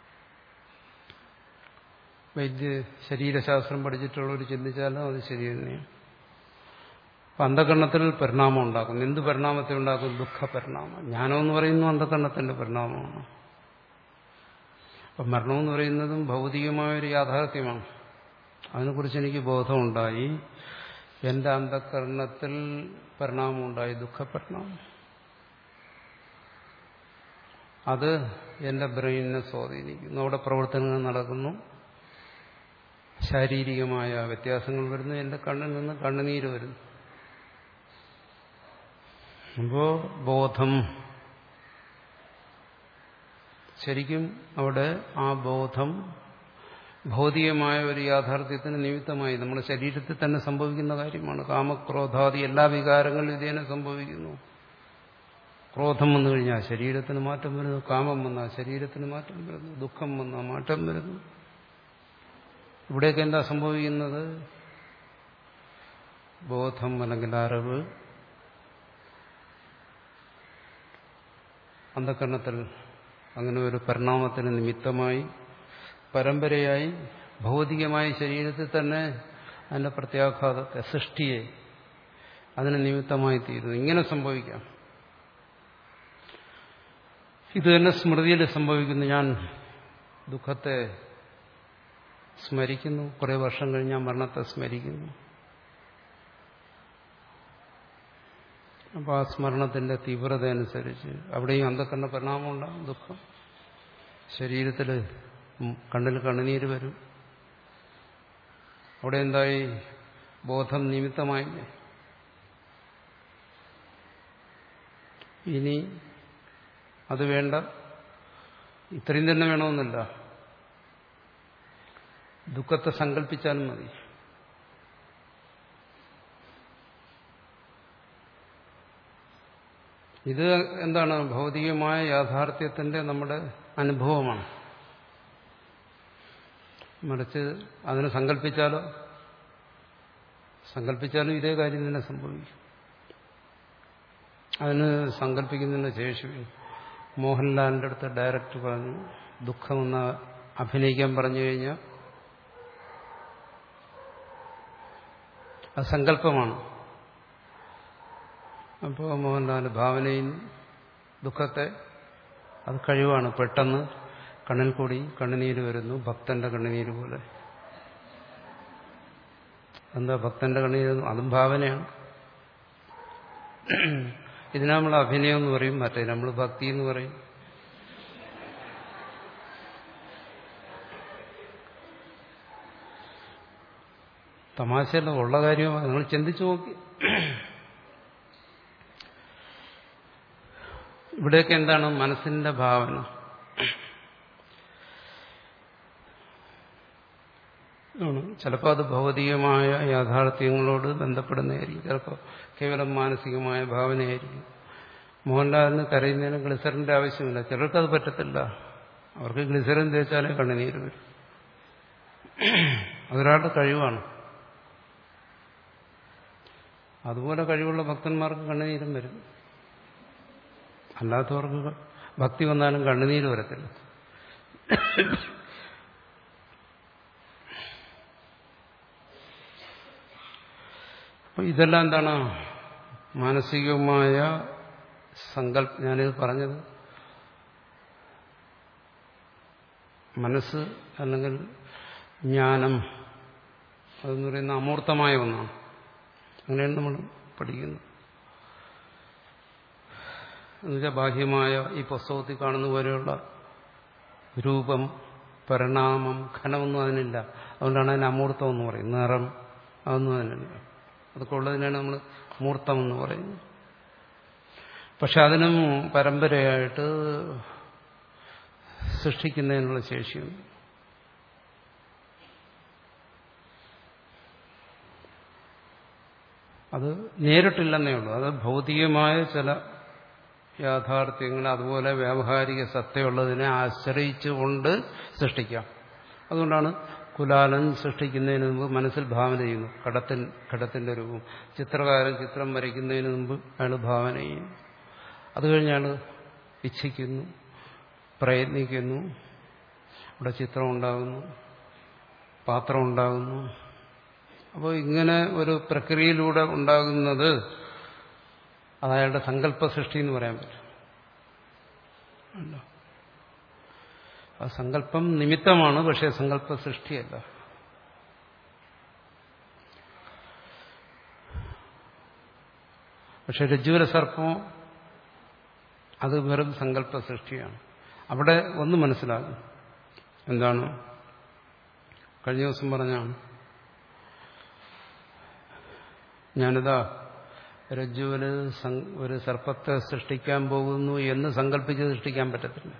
വൈദ്യ ശരീരശാസ്ത്രം പഠിച്ചിട്ടുള്ളവർ ചിന്തിച്ചാലും അത് ശരി തന്നെയാണ്. അപ്പം അന്ധകരണത്തിൽ പരിണാമം ഉണ്ടാക്കുന്നു. എന്ത് പരിണാമത്തെ ഉണ്ടാക്കും? ദുഃഖ പരിണാമം. ജ്ഞാനമെന്ന് പറയുന്നു അന്ധകരണത്തിന്റെ പരിണാമമാണ്. അപ്പം മരണമെന്ന് പറയുന്നതും ഭൗതികമായൊരു യാഥാർത്ഥ്യമാണ്. അതിനെക്കുറിച്ച് എനിക്ക് ബോധമുണ്ടായി, എന്റെ അന്ധകരണത്തിൽ പരിണാമമുണ്ടായി, ദുഃഖപരിണാമം. അത് എന്റെ ബ്രെയിനിനെ സ്വാധീനിക്കുന്നു. അവിടെ പ്രവർത്തനങ്ങൾ നടക്കുന്നു, ശാരീരികമായ വ്യത്യാസങ്ങൾ വരുന്നു, എന്റെ കണ്ണിൽ നിന്ന് കണ്ണുനീര് വരുന്നു. അപ്പോ ബോധം ശരിക്കും അവിടെ ആ ബോധം ഭൗതികമായ ഒരു യാഥാർത്ഥ്യത്തിന് നിമിത്തമായി നമ്മുടെ ശരീരത്തിൽ തന്നെ സംഭവിക്കുന്ന കാര്യമാണ്. കാമക്രോധാദി എല്ലാ വികാരങ്ങളും ഇതേനെ സംഭവിക്കുന്നു. ക്രോധം വന്നു കഴിഞ്ഞാൽ ശരീരത്തിന് മാറ്റം വരുന്നു, കാമം വന്നാൽ ശരീരത്തിന് മാറ്റം വരുന്നു, ദുഃഖം വന്നാൽ മാറ്റം വരുന്നു. ഇവിടെയൊക്കെ എന്താ സംഭവിക്കുന്നത്? ബോധം അല്ലെങ്കിൽ അറിവ് അന്ധകരണത്തിൽ അങ്ങനെ ഒരു പരിണാമത്തിന് നിമിത്തമായി പരമ്പരയായി ഭൗതികമായ ശരീരത്തിൽ തന്നെ അതിന്റെ പ്രത്യാഘാതത്തെ, സൃഷ്ടിയെ അതിന് നിമിത്തമായി തീരുന്നു. ഇങ്ങനെ സംഭവിക്കാം. ഇത് തന്നെ സ്മൃതിയിൽ സംഭവിക്കുന്നു. ഞാൻ ദുഃഖത്തെ സ്മരിക്കുന്നു, കുറെ വർഷം കഴിഞ്ഞ് ഞാൻ മരണത്തെ സ്മരിക്കുന്നു. അപ്പോൾ ആ സ്മരണത്തിന്റെ തീവ്രത അനുസരിച്ച് അവിടെയും അന്ധകരണ പരിണാമം ഉണ്ടാകും. ദുഃഖം ശരീരത്തിൽ, കണ്ണിൽ കണ്ണുനീര് വരും. അവിടെ എന്തായി? ബോധം നിമിത്തമായില്ലേ? ഇനി അത് വേണ്ട, ഇത്രയും തന്നെ വേണമെന്നില്ല, ദുഃഖത്തെ സങ്കല്പിച്ചാലും മതി. ഇത് എന്താണ്? ഭൗതികമായ യാഥാർത്ഥ്യത്തിന്റെ നമ്മുടെ അനുഭവമാണ്. മറിച്ച് അതിനെ സങ്കല്പിച്ചാലോ? സങ്കല്പിച്ചാലും ഇതേ കാര്യം തന്നെ സംഭവിക്കും. അതിന് സങ്കല്പിക്കുന്നതിന് ശേഷി. മോഹൻലാലിന്റെ അടുത്ത് ഡയറക്റ്റ് പറഞ്ഞു, ദുഃഖമെന്ന് അഭിനയിക്കാൻ പറഞ്ഞു കഴിഞ്ഞാൽ അത് സങ്കല്പമാണ്. അപ്പോൾ മോഹൻലാൽ ഭാവനയിൽ ദുഃഖത്തെ, അത് കഴിവാണ്. പെട്ടെന്ന് കണ്ണിൽ കൂടി കണ്ണുനീര് വരുന്നു, ഭക്തന്റെ കണ്ണുനീര് പോലെ. എന്താ ഭക്തന്റെ കണ്ണുനീര്? അതും ഭാവനയാണ്. ഇതിനെ നമ്മൾ അഭിനയം എന്ന് പറയും, മറ്റേ നമ്മൾ ഭക്തി എന്ന് പറയും. തമാശയല്ല, ഉള്ള കാര്യമാണ്. നിങ്ങൾ ചിന്തിച്ചു നോക്കി. ഇവിടെയൊക്കെ എന്താണ്? മനസ്സിന്റെ ഭാവന. ചിലപ്പോൾ അത് ഭൗതികമായ യാഥാർത്ഥ്യങ്ങളോട് ബന്ധപ്പെടുന്നതായിരിക്കും, ചിലപ്പോൾ കേവലം മാനസികമായ ഭാവനയായിരിക്കും. മോഹൻലാലിന് കരയുന്നതിന് ഗ്ലിസറിന്റെ ആവശ്യമില്ല. ചിലർക്കത് പറ്റത്തില്ല. അവർക്ക് ഗ്ലിസറിൻ തേച്ചാലേ കണ്ണുനീര് വരും. അതൊരാളുടെ കഴിവാണ്. അതുപോലെ കഴിവുള്ള ഭക്തന്മാർക്ക് കണ്ണുനീരും വരും. അല്ലാത്തവർക്ക് ഭക്തി വന്നാലും കണ്ണുനീര് വരത്തില്ല. അപ്പൊ ഇതെല്ലാം എന്താണ്? മാനസികമായ സങ്കല്പ. ഞാനിത് പറഞ്ഞത് മനസ്സ് അല്ലെങ്കിൽ ജ്ഞാനം അതെന്ന് പറയുന്ന അമൂർത്തമായ ഒന്നാണ്. അങ്ങനെയാണ് നമ്മൾ പഠിക്കുന്നത്. എന്നുവെച്ചാൽ ബാഹ്യമായ ഈ പുസ്തകത്തിൽ കാണുന്ന പോലെയുള്ള രൂപം, പരിണാമം, ഘനമൊന്നും അതിനില്ല. അതുകൊണ്ടാണ് അതിന് അമൂർത്തം എന്ന് പറയുന്നത്. നിറം അതൊന്നും അതിനില്ല. അതൊക്കെ ഉള്ളതിനാണ് നമ്മൾ മൂർത്തം എന്ന് പറയുന്നത്. പക്ഷെ അതിനും പരമ്പരയായിട്ട് സൃഷ്ടിക്കുന്നതിനുള്ള ശേഷിയുണ്ട്. അത് നേരിട്ടില്ലെന്നേ ഉള്ളൂ. അത് ഭൗതികമായ ചില യാഥാർത്ഥ്യങ്ങൾ, അതുപോലെ വ്യാവഹാരിക സത്തയുള്ളതിനെ ആശ്രയിച്ചുകൊണ്ട് സൃഷ്ടിക്കാം. അതുകൊണ്ടാണ് കുലാലൻ സൃഷ്ടിക്കുന്നതിന് മുമ്പ് മനസ്സിൽ ഭാവന ചെയ്യുന്നു. കടത്തിൻ ഘടത്തിന്റെ രൂപം. ചിത്രകാരൻ ചിത്രം വരയ്ക്കുന്നതിന് മുമ്പ് അയാൾ ഭാവന ചെയ്യും. അത് കഴിഞ്ഞാൽ ഇച്ഛിക്കുന്നു, പ്രയത്നിക്കുന്നു, അവിടെ ചിത്രം ഉണ്ടാകുന്നു, പാത്രം ഉണ്ടാകുന്നു. അപ്പോൾ ഇങ്ങനെ ഒരു പ്രക്രിയയിലൂടെ ഉണ്ടാകുന്നത് അതയാളുടെ സങ്കല്പ സൃഷ്ടി എന്ന് പറയാൻ പറ്റും. അല്ല, ആ സങ്കല്പം നിമിത്തമാണ്, പക്ഷേ സങ്കല്പ സൃഷ്ടിയല്ല. പക്ഷെ രജ്ജുവിലെ സർപ്പമോ അത് വെറും സങ്കല്പ സൃഷ്ടിയാണ്. അവിടെ ഒന്ന് മനസ്സിലാകും. എന്താണ്? കഴിഞ്ഞ ദിവസം പറഞ്ഞാണ്, ഞാനിതാ രജ്ജുവിന് ഒരു സർപ്പത്തെ സൃഷ്ടിക്കാൻ പോകുന്നു എന്ന് സങ്കല്പിച്ച് സൃഷ്ടിക്കാൻ പറ്റത്തില്ല.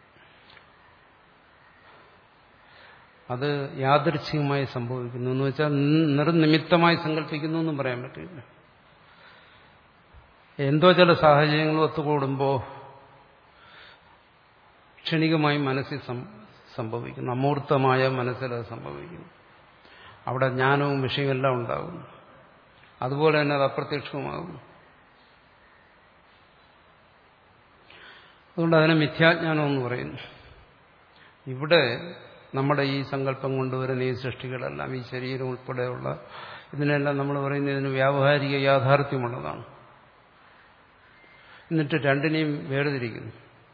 അത് യാദൃച്ഛികമായി സംഭവിക്കുന്നു എന്ന് വെച്ചാൽ നിർനിമിത്തമായി സങ്കല്പിക്കുന്നു എന്നും പറയാൻ പറ്റില്ല. എന്തോ ചില സാഹചര്യങ്ങൾ ഒത്തുകൂടുമ്പോൾ ക്ഷണികമായി മനസ്സിൽ സംഭവിക്കുന്നു, അമൂർത്തമായ മനസ്സിലത് സംഭവിക്കുന്നു. അവിടെ ജ്ഞാനവും വിഷയമെല്ലാം ഉണ്ടാകുന്നു. അതുപോലെ തന്നെ അത് അപ്രത്യക്ഷവുമാകുന്നു. അതുകൊണ്ട് അതിനെ മിഥ്യാജ്ഞാനം എന്ന് പറയുന്നു. ഇവിടെ നമ്മുടെ ഈ സങ്കല്പം കൊണ്ടുവരുന്ന ഈ സൃഷ്ടികളെല്ലാം, ഈ ശരീരം ഉൾപ്പെടെയുള്ള ഇതിനെല്ലാം നമ്മൾ പറയുന്നത് ഇതിന് വ്യാവഹാരിക യാഥാർത്ഥ്യമുള്ളതാണ്. എന്നിട്ട് രണ്ടിനെയും വേർതിരിക്കുന്നു.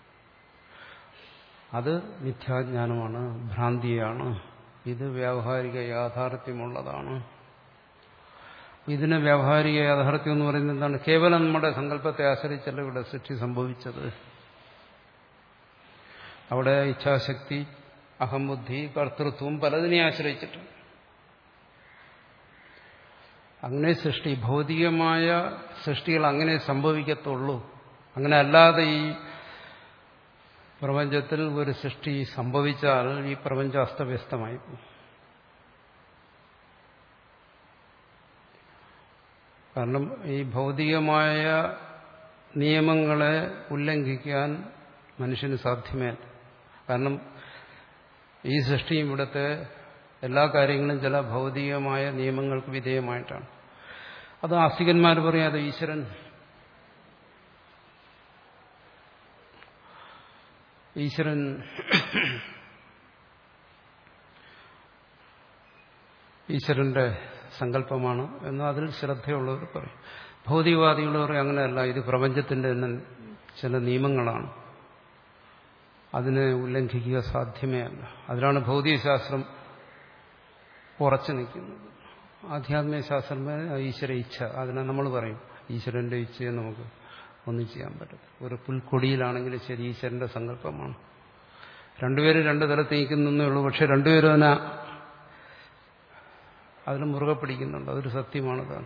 അത് മിഥ്യാജ്ഞാനമാണ്, ഭ്രാന്തിയാണ്. ഇത് വ്യാവഹാരിക യാഥാർത്ഥ്യമുള്ളതാണ്. ഇതിന് വ്യാവഹാരിക യാഥാർത്ഥ്യം എന്ന് പറയുന്നത് എന്താണ്? കേവലം നമ്മുടെ സങ്കല്പത്തെ ആശ്രയിച്ചല്ല ഇവിടെ സൃഷ്ടി സംഭവിച്ചത്. അവിടെ ഇച്ഛാശക്തി, അഹംബുദ്ധി, കർത്തൃത്വം പലതിനെ ആശ്രയിച്ചിട്ടുണ്ട്. അങ്ങനെ സൃഷ്ടി, ഭൗതികമായ സൃഷ്ടികൾ അങ്ങനെ സംഭവിക്കത്തുള്ളൂ. അങ്ങനെ അല്ലാതെ ഈ പ്രപഞ്ചത്തിൽ ഒരു സൃഷ്ടി സംഭവിച്ചാൽ ഈ പ്രപഞ്ചം അസ്തവ്യസ്തമായി പോകും. കാരണം ഈ ഭൗതികമായ നിയമങ്ങളെ ഉല്ലംഘിക്കാൻ മനുഷ്യന് സാധ്യമേ അല്ല. കാരണം ഈ സൃഷ്ടിയും ഇവിടുത്തെ എല്ലാ കാര്യങ്ങളും ചില ഭൗതികമായ നിയമങ്ങൾക്ക് വിധേയമായിട്ടാണ്. അത് ആസ്തികന്മാർ പറയാതെ ഈശ്വരൻ ഈശ്വരൻ ഈശ്വരന്റെ സങ്കല്പമാണ് എന്ന് അതിൽ ശ്രദ്ധയുള്ളവർ പറയും. ഭൗതികവാദികൾ പറയും അങ്ങനെയല്ല, ഇത് പ്രപഞ്ചത്തിന്റെ തന്നെ ചില നിയമങ്ങളാണ്, അതിനെ ഉല്ലംഘിക്കുക സാധ്യമേ അല്ല. അതിലാണ് ഭൗതികശാസ്ത്രം ഉറച്ചു നിൽക്കുന്നത്. ആധ്യാത്മിക ശാസ്ത്രം ഈശ്വര ഇച്ഛ, അതിനെ നമ്മൾ പറയും ഈശ്വരന്റെ ഇച്ഛയെ നമുക്ക് ഒന്നും ചെയ്യാൻ പറ്റത്തില്ല. ഒരു പുൽക്കൊടിയിലാണെങ്കിലും ശരി ഈശ്വരന്റെ സങ്കല്പമാണ്. രണ്ടുപേരും രണ്ടു തലത്ത് നിൽക്കുന്നേ ഉള്ളൂ, പക്ഷെ രണ്ടുപേരും അതിനെ അതിന് മുറുകെ പിടിക്കുന്നുണ്ട്. അതൊരു സത്യമാണതാണ്.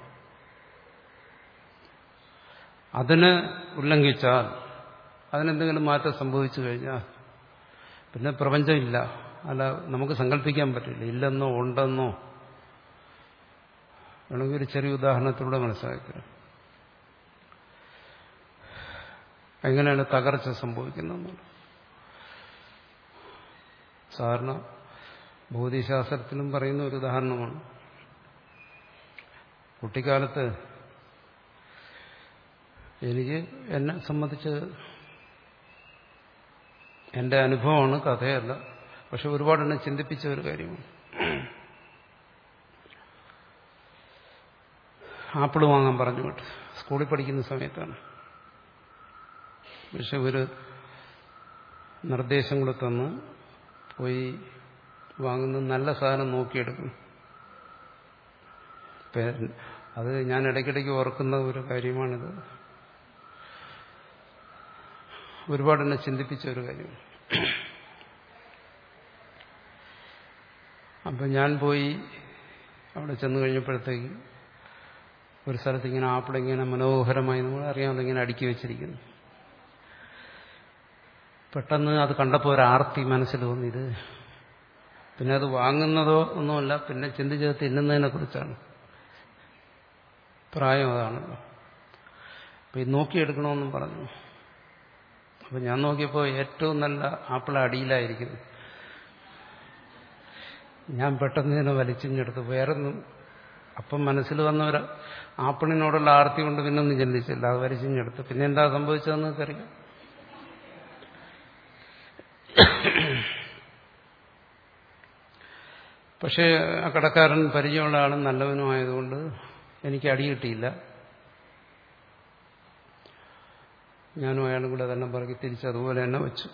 അതിനെ ഉല്ലംഘിച്ചാൽ, അതിനെന്തെങ്കിലും മാറ്റം സംഭവിച്ചു കഴിഞ്ഞാൽ പിന്നെ പ്രപഞ്ചമില്ല. അല്ല, നമുക്ക് സങ്കല്പിക്കാൻ പറ്റില്ല. ഇല്ലെന്നോ ഉണ്ടെന്നോ വേണമെങ്കിൽ ഒരു ചെറിയ ഉദാഹരണത്തിലൂടെ മനസ്സിലാക്കുക. എങ്ങനെയാണ് തകർച്ച സംഭവിക്കുന്നത്? സാധാരണ ഭൗതികശാസ്ത്രത്തിലും പറയുന്ന ഒരു ഉദാഹരണമാണ്. കുട്ടിക്കാലത്ത് എനിക്ക് എന്നെ സംബന്ധിച്ച് എൻ്റെ അനുഭവമാണ്, കഥയല്ല. പക്ഷെ ഒരുപാട് എന്നെ ചിന്തിപ്പിച്ച ഒരു കാര്യമാണ്. ആപ്പിൾ വാങ്ങാൻ പറഞ്ഞു വിട്ട് സ്കൂളിൽ പഠിക്കുന്ന സമയത്താണ്. പക്ഷെ ഒരു നിർദ്ദേശം കൂടെ തന്നു, പോയി വാങ്ങുന്ന നല്ല സാധനം നോക്കിയെടുക്കും. അത് ഞാൻ ഇടയ്ക്കിടയ്ക്ക് ഓർക്കുന്ന ഒരു കാര്യമാണിത്. ഒരുപാട് എന്നെ ചിന്തിപ്പിച്ച ഒരു കാര്യമാണ്. അപ്പം ഞാൻ പോയി അവിടെ ചെന്ന് കഴിഞ്ഞപ്പോഴത്തേക്ക് ഒരു സ്ഥലത്ത് ഇങ്ങനെ ആപ്പിൾ ഇങ്ങനെ മനോഹരമായി, നമ്മൾ അറിയാമല്ലോ, ഇങ്ങനെ അടുക്കി വെച്ചിരിക്കുന്നു. പെട്ടെന്ന് അത് കണ്ടപ്പോൾ ഒരു ആർത്തി മനസ്സിൽ തോന്നി. ഇത് പിന്നെ അത് വാങ്ങുന്നതോ ഒന്നുമല്ല, പിന്നെ ചിന്തിച്ചത് തിന്നുന്നതിനെ കുറിച്ചാണ്. പ്രായം അതാണല്ലോ. അപ്പം ഇത് നോക്കിയെടുക്കണമെന്നും പറഞ്ഞു. അപ്പം ഞാൻ നോക്കിയപ്പോൾ ഏറ്റവും നല്ല ആപ്പിൾ അടിയിലായിരിക്കുന്നു. ഞാൻ പെട്ടെന്ന് ഇതിനെ വലിച്ചിഞ്ഞെടുത്തു. വേറൊന്നും അപ്പം മനസ്സിൽ വന്നവർ ആപ്പിളിനോടുള്ള ആർത്തി കൊണ്ട് പിന്നെ ഒന്നും ചിന്തിച്ചില്ല, അത് വലിച്ചിഞ്ഞെടുത്തു. പിന്നെ എന്താ സംഭവിച്ചതെന്ന് അറിയാം. പക്ഷേ ആ കടക്കാരൻ പരിചയമുള്ള ആളും നല്ലവനുമായതുകൊണ്ട് എനിക്ക് അടി കിട്ടിയില്ല. ഞാനും അയാളും കൂടെ തന്നെ പറക്കി തിരിച്ച് അതുപോലെ തന്നെ വെച്ചു.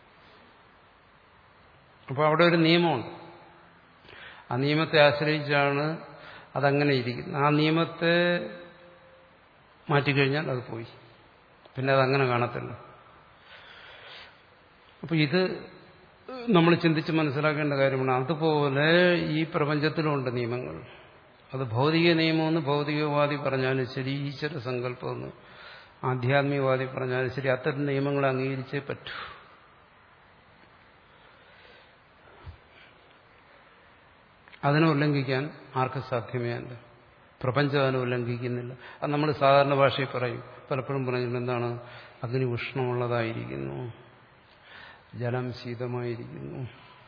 അപ്പോൾ അവിടെ ഒരു നിയമമുണ്ട്. ആ നിയമത്തെ ആശ്രയിച്ചാണ് അതങ്ങനെ ഇരിക്കുന്നത്. ആ നിയമത്തെ മാറ്റിക്കഴിഞ്ഞാൽ അത് പോയി, പിന്നെ അതങ്ങനെ കാണത്തില്ല. അപ്പോൾ ഇത് നമ്മൾ ചിന്തിച്ച് മനസ്സിലാക്കേണ്ട കാര്യമാണ്. അതുപോലെ ഈ പ്രപഞ്ചത്തിലുണ്ട് നിയമങ്ങൾ. അത് ഭൗതിക നിയമമെന്ന് ഭൗതികവാദി പറഞ്ഞാലും ശരി, ഈശ്വര സങ്കല്പമെന്ന് ആധ്യാത്മികവാദി പറഞ്ഞാലും ശരി, അത്തരം നിയമങ്ങൾ അംഗീകരിച്ചേ പറ്റൂ. അതിനെ ഉല്ലംഘിക്കാൻ ആർക്കും സാധ്യമേ അല്ല. പ്രപഞ്ചം അതിനെ ഉല്ലംഘിക്കുന്നില്ല. അത് നമ്മൾ സാധാരണ ഭാഷയിൽ പറയും, പലപ്പോഴും പറഞ്ഞിട്ടുണ്ട്. എന്താണ്? അഗ്നി ഉഷ്ണമുള്ളതായിരിക്കുന്നു, ജലം ശീതമായിരിക്കുന്നു,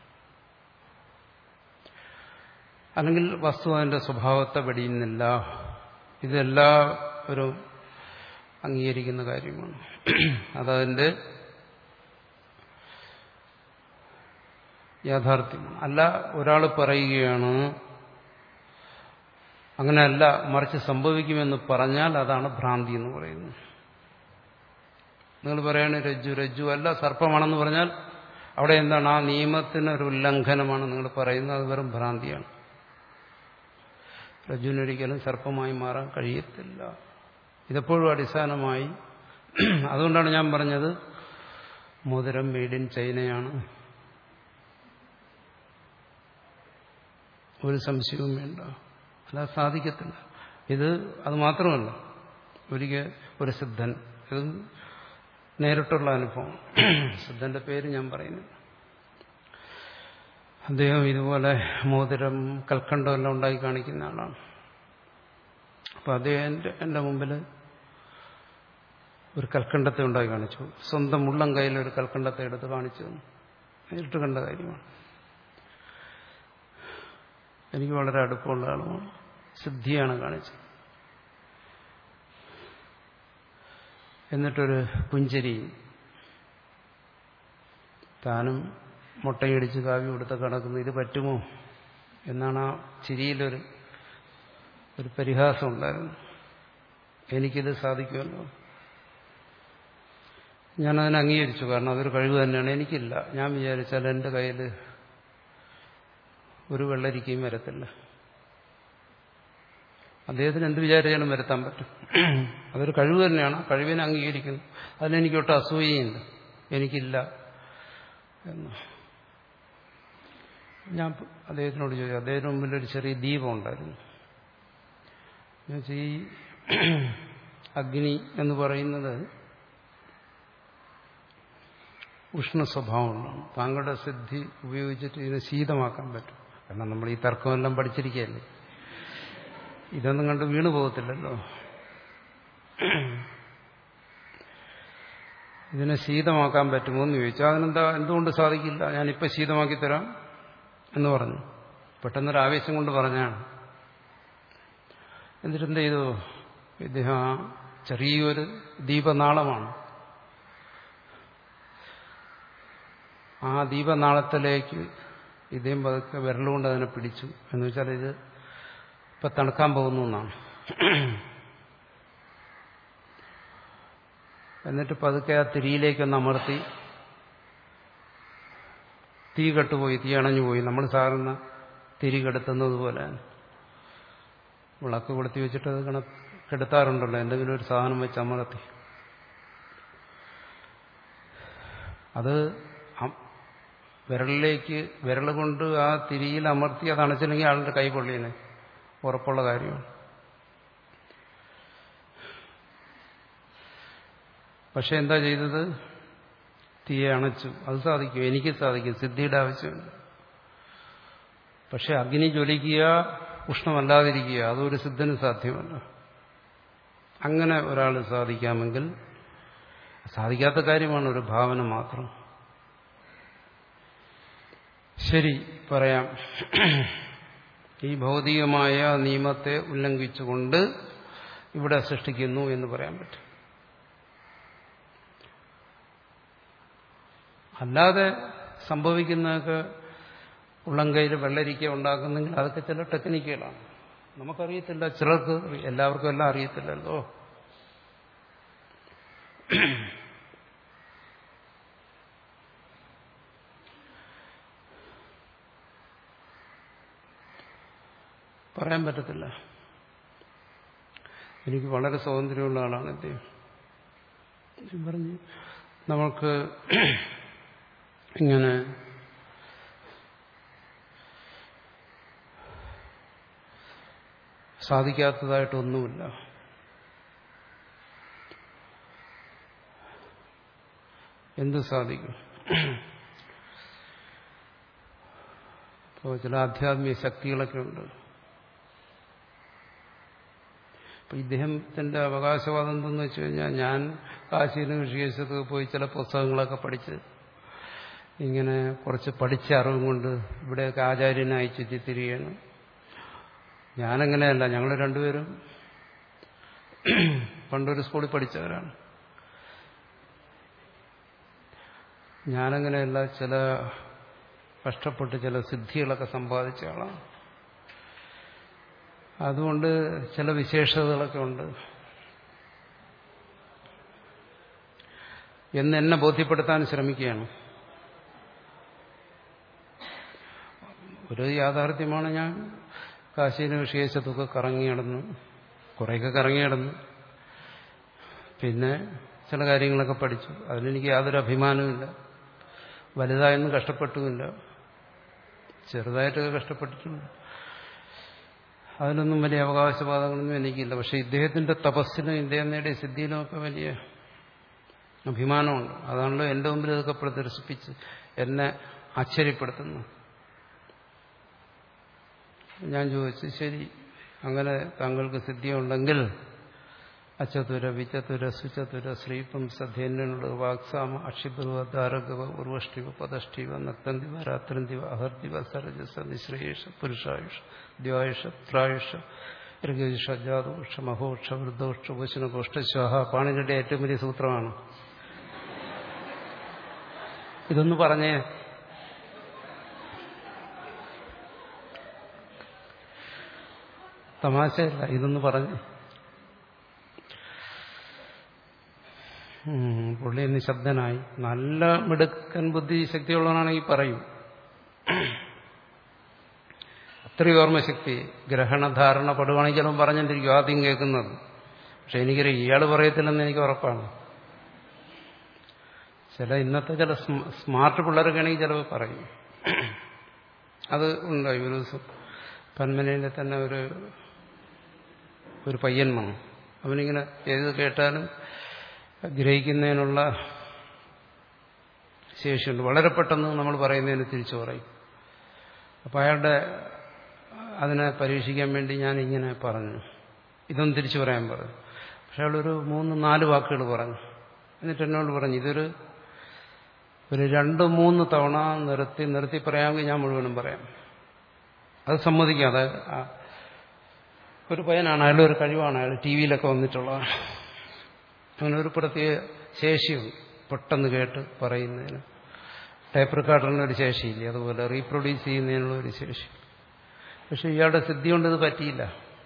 അല്ലെങ്കിൽ വസ്തു അതിന്റെ സ്വഭാവത്തെ വെടിയുന്നില്ല. ഇതെല്ലാവരും അംഗീകരിക്കുന്ന കാര്യമാണ്. അതതിന്റെ യാഥാർത്ഥ്യമാണ്. അല്ല ഒരാൾ പറയുകയാണ് അങ്ങനെയല്ല, മറിച്ച് സംഭവിക്കുമെന്ന് പറഞ്ഞാൽ അതാണ് ഭ്രാന്തി എന്ന് പറയുന്നത്. നിങ്ങൾ പറയാണ് രജ്ജു രജ്ജു അല്ല സർപ്പമാണെന്ന് പറഞ്ഞാൽ അവിടെ എന്താണ്? ആ നിയമത്തിനൊരു ഉല്ലംഘനമാണ് നിങ്ങൾ പറയുന്നത്. അത് വെറും ഭ്രാന്തിയാണ്. രജ്ജുവിനൊരിക്കലും സർപ്പമായി മാറാൻ കഴിയത്തില്ല. ഇതെപ്പോഴും അടിസ്ഥാനമായി. അതുകൊണ്ടാണ് ഞാൻ പറഞ്ഞത് മോതിരം മെയ്ഡ് ഇൻ ചൈനയാണ്, ഒരു സംശയവും വേണ്ട. അല്ല, സാധിക്കത്തില്ല. ഇത് അത് മാത്രമല്ല, ഒരിക്കൽ ഒരു സിദ്ധൻ, ഇത് നേരിട്ടുള്ള അനുഭവം, സിദ്ധന്റെ പേര് ഞാൻ പറയുന്നു. അദ്ദേഹം ഇതുപോലെ മോതിരം കൽക്കണ്ടം എല്ലാം ഉണ്ടാക്കി കാണിക്കുന്ന ആളാണ്. അപ്പം അദ്ദേഹം എൻ്റെ എൻ്റെ മുമ്പിൽ ഒരു കൽക്കണ്ടത്തെ ഉണ്ടാക്കി കാണിച്ചു. സ്വന്തം ഉള്ളം കയ്യിൽ ഒരു കൽക്കണ്ടത്തെ എടുത്ത് കാണിച്ചു. നേരിട്ട് കണ്ട കാര്യമാണ്. എനിക്ക് വളരെ അടുപ്പമുള്ള ആളുമാണ്. സിദ്ധിയാണ് കാണിച്ചത്. എന്നിട്ടൊരു പുഞ്ചിരി, താനും മുട്ടയടിച്ച് കാവ്യ കൊടുത്ത കിടക്കുന്നു, ഇത് പറ്റുമോ എന്നാണ് ആ ചിരിയിലൊരു ഒരു പരിഹാസം ഉണ്ടായിരുന്നു. എനിക്കിത് സാധിക്കുമല്ലോ. ഞാനതിനെ അംഗീകരിച്ചു. കാരണം അതൊരു കഴിവ് തന്നെയാണ്. എനിക്കില്ല. ഞാൻ വിചാരിച്ചാൽ എൻ്റെ കയ്യിൽ ഒരു വെള്ളരിക്കയും വരത്തില്ല. അദ്ദേഹത്തിന് എന്ത് വിചാരിച്ചാലും വരുത്താൻ പറ്റും. അതൊരു കഴിവ് തന്നെയാണ്. കഴിവിനെ അംഗീകരിക്കുന്നു. അതിനെനിക്കൊട്ട് അസൂയയില്ല, എനിക്കില്ല എന്ന്. ഞാൻ അദ്ദേഹത്തിനോട് ചോദിച്ചു. അദ്ദേഹത്തിന് മുമ്പിൽ ഒരു ചെറിയ ദീപം ഉണ്ടായിരുന്നു. ഈ അഗ്നി എന്ന് പറയുന്നത് ഉഷ്ണ സ്വഭാവമുള്ളതാണ്. താങ്കളുടെ സിദ്ധി ഉപയോഗിച്ചിട്ട് ഇതിനെ ശീതമാക്കാൻ പറ്റും. കാരണം നമ്മൾ ഈ തർക്കമെല്ലാം പഠിച്ചിരിക്കുകയല്ലേ, ഇതൊന്നും കണ്ട് വീണു പോകത്തില്ലല്ലോ. ഇതിനെ ശീതമാക്കാൻ പറ്റുമോ എന്ന് ചോദിച്ചാൽ അതിനെന്താ, എന്തുകൊണ്ട് സാധിക്കില്ല, ഞാനിപ്പോൾ ശീതമാക്കി തരാം എന്ന് പറഞ്ഞു. പെട്ടെന്നൊരു ആവേശം കൊണ്ട് പറഞ്ഞാണ്. എന്നിട്ടെന്ത് ചെയ്തു? ഇദ്ദേഹം ചെറിയൊരു ദീപനാളമാണ്, ആ ദീപനാളത്തിലേക്ക് ഇദ്ദേഹം പതുക്കെ വിരലുകൊണ്ട് അതിനെ പിടിച്ചു. എന്ന് വെച്ചാൽ ഇത് ഇപ്പൊ തണുക്കാൻ പോകുന്നു എന്നാണ്. എന്നിട്ട് പതുക്കെ ആ തിരിയിലേക്കൊന്ന് അമർത്തി. തീ കെട്ടുപോയി, തീ അണഞ്ഞുപോയി. നമ്മൾ സാധാരണ തിരി കെടുത്തുന്നത് പോലെ വിളക്ക് കൊളുത്തി വെച്ചിട്ട് അത് കണ കെടുത്താറുണ്ടല്ലോ, എന്തെങ്കിലും ഒരു സാധനം വെച്ച് അമർത്തി. അത് വിരലിലേക്ക് വിരൽ കൊണ്ട് ആ തിരിയിൽ അമർത്തി അത് അണച്ചില്ലെങ്കിൽ ആളുടെ കൈ പൊള്ളിയനെ, ഉറപ്പുള്ള കാര്യമാണ്. പക്ഷെ എന്താ ചെയ്തത്? തീയെ അണച്ചു. അത് സാധിക്കും, എനിക്ക് സാധിക്കും, സിദ്ധിയുടെ ആവശ്യമുണ്ട്. പക്ഷെ അഗ്നി ജ്വലിക്കുക, ഉഷ്ണമല്ലാതിരിക്കുക, അതൊരു സിദ്ധന് സാധ്യമല്ല. അങ്ങനെ ഒരാൾ സാധിക്കാമെങ്കിൽ, സാധിക്കാത്ത കാര്യമാണ്, ഒരു ഭാവന മാത്രം. ശരി, പറയാം. ഈ ഭൗതികമായ നിയമത്തെ ഉല്ലംഘിച്ചുകൊണ്ട് ഇവിടെ സൃഷ്ടിക്കുന്നു എന്ന് പറയാൻ പറ്റും. അല്ലാതെ സംഭവിക്കുന്നതൊക്കെ ഉള്ളംകൈയിൽ വെള്ളരിക്ക ഉണ്ടാക്കുന്നെങ്കിൽ അതൊക്കെ ചില ടെക്നിക്കുകളാണ്. നമുക്കറിയത്തില്ല, ചിലർക്ക് എല്ലാവർക്കും എല്ലാം അറിയത്തില്ലല്ലോ. പറയാൻ പറ്റത്തില്ല. എനിക്ക് വളരെ സ്വാതന്ത്ര്യമുള്ള ആളാണ് അദ്ദേഹം. പറഞ്ഞ് നമ്മൾക്ക് ഇങ്ങനെ സാധിക്കാത്തതായിട്ടൊന്നുമില്ല. എന്ത് സാധിക്കും? ഇപ്പോൾ ചില ആധ്യാത്മിക ശക്തികളൊക്കെ ഉണ്ട്. അപ്പൊ ഇദ്ദേഹത്തിന്റെ അവകാശവാദം എന്തെന്ന് വെച്ച് കഴിഞ്ഞാൽ, ഞാൻ കാശിയിലും ഋഷികേശത്തൊക്കെ പോയി ചില പുസ്തകങ്ങളൊക്കെ പഠിച്ച് ഇങ്ങനെ കുറച്ച് പഠിച്ച അറിവും കൊണ്ട് ഇവിടെയൊക്കെ ആചാര്യനായി ചുറ്റിത്തിരിയാണ്. ഞാനങ്ങനെയല്ല. ഞങ്ങൾ രണ്ടുപേരും പണ്ടൊരു സ്കൂളിൽ പഠിച്ചവരാണ്. ഞാനങ്ങനെയല്ല. ചില കഷ്ടപ്പെട്ട് ചില സിദ്ധികളൊക്കെ സമ്പാദിച്ച ആളാണ്. അതുകൊണ്ട് ചില വിശേഷതകളൊക്കെ ഉണ്ട് എന്ന് എന്നെ ബോധ്യപ്പെടുത്താൻ ശ്രമിക്കുകയാണ്. ഒരു യാഥാർത്ഥ്യമാണ്, ഞാൻ കാശിയിലും ഋഷികേശത്തൊക്കെ കറങ്ങി നടന്നു, കുറേയൊക്കെ കറങ്ങി നടന്നു. പിന്നെ ചില കാര്യങ്ങളൊക്കെ പഠിച്ചു. അതിലെനിക്ക് യാതൊരു അഭിമാനവുമില്ല. വലുതായൊന്നും കഷ്ടപ്പെട്ടുമില്ല, ചെറുതായിട്ടൊക്കെ കഷ്ടപ്പെട്ടിട്ടുണ്ട്. അതിലൊന്നും വലിയ അവകാശവാദങ്ങളൊന്നും എനിക്കില്ല. പക്ഷെ ഇദ്ദേഹത്തിന്റെ തപസ്സിനും ഇദ്ദേഹം നേടിയ സിദ്ധിയിലും ഒക്കെ വലിയ അഭിമാനമുണ്ട്. അതാണല്ലോ എന്റെ മുമ്പിൽ ഇതൊക്കെ പ്രദർശിപ്പിച്ച് എന്നെ ആശ്ചര്യപ്പെടുത്തുന്നു. ഞാൻ ചോദിച്ചു, ശരി, അങ്ങനെ താങ്കൾക്ക് സിദ്ധിയുണ്ടെങ്കിൽ അച്ചതുര വിചതുര സുചതുര ശ്രീപം സധേന്യനുണ്ട് വാക്സാമ അക്ഷിപുർവ ധാരകവ ഉർവഷ്ടിവ പദഷ്ടിവ നക്തന്തിവ രാത്രന്തിവ അഹർദിവ സരജസ നിശ്രേഷ പുരുഷായുഷ ദ്വായുഷ ത്രായുഷ ഋഗുഷ ജാതോഷ മഹോക്ഷ വൃദ്ധോക്ഷ ഉപശനഘോഷ്ടശ്വാഹ. പാണിനിയുടെ ഏറ്റവും വലിയ സൂത്രമാണ്. ഇതൊന്ന് പറഞ്ഞേ. തമാശയല്ല, ഇതൊന്ന് പറഞ്ഞേ. പുള്ളി നിശബ്ദനായി. നല്ല മിടുക്കൻ ബുദ്ധിശക്തിയുള്ളവനാണെങ്കിൽ പറയും. അത്രയും ഓർമ്മശക്തി, ഗ്രഹണധാരണ പടുവാണെങ്കിൽ ചിലപ്പോൾ പറഞ്ഞിട്ടിരിക്കും ആദ്യം കേൾക്കുന്നത്. പക്ഷെ എനിക്കറിയാം ഇയാൾ പറയത്തില്ലെന്ന് എനിക്ക് ഉറപ്പാണ്. ചില ഇന്നത്തെ ചില സ്മാർട്ട് പിള്ളേരൊക്കെ ആണെങ്കിൽ ചിലപ്പോൾ പറയും. അത് ഉണ്ടായി. ഒരു ദിവസം പന്മനയിലെ തന്നെ ഒരു ഒരു പയ്യൻ വന്നു. അവനിങ്ങനെ ഏത് കേട്ടാലും ഗ്രഹിക്കുന്നതിനുള്ള ശേഷിയുണ്ട്. വളരെ പെട്ടെന്ന് നമ്മൾ പറയുന്നതിന് തിരിച്ചു പറയും. അപ്പം അയാളുടെ അതിനെ പരീക്ഷിക്കാൻ വേണ്ടി ഞാൻ ഇങ്ങനെ പറഞ്ഞു, ഇതൊന്നും തിരിച്ചു പറയാൻ പറഞ്ഞു. പക്ഷെ അയാളൊരു മൂന്ന് നാല് വാക്കുകൾ പറഞ്ഞു. എന്നിട്ട് എന്നോട് പറഞ്ഞു, ഇതൊരു ഒരു രണ്ട് മൂന്ന് തവണ നിർത്തി നിർത്തി പറയാമെങ്കിൽ ഞാൻ മുഴുവനും പറയാം. അത് സമ്മതിക്കാം. അത് ഒരു പയ്യനാണ്, അയാളുടെ ഒരു കഴിവാണ്. അയാൾ ടി വിയിലൊക്കെ വന്നിട്ടുള്ളതാണ്. അങ്ങനെ ഒരു പ്രത്യേക ശേഷിയുണ്ട് പെട്ടെന്ന് കേട്ട് പറയുന്നതിന്. ടേപ്പ് റെക്കോർഡറിനൊരു ശേഷിയില്ലേ, അതുപോലെ റീപ്രൊഡ്യൂസ് ചെയ്യുന്നതിനുള്ള ഒരു ശേഷി. പക്ഷെ ഇയാളുടെ സിദ്ധി കൊണ്ട് ഇത് പറ്റിയില്ല.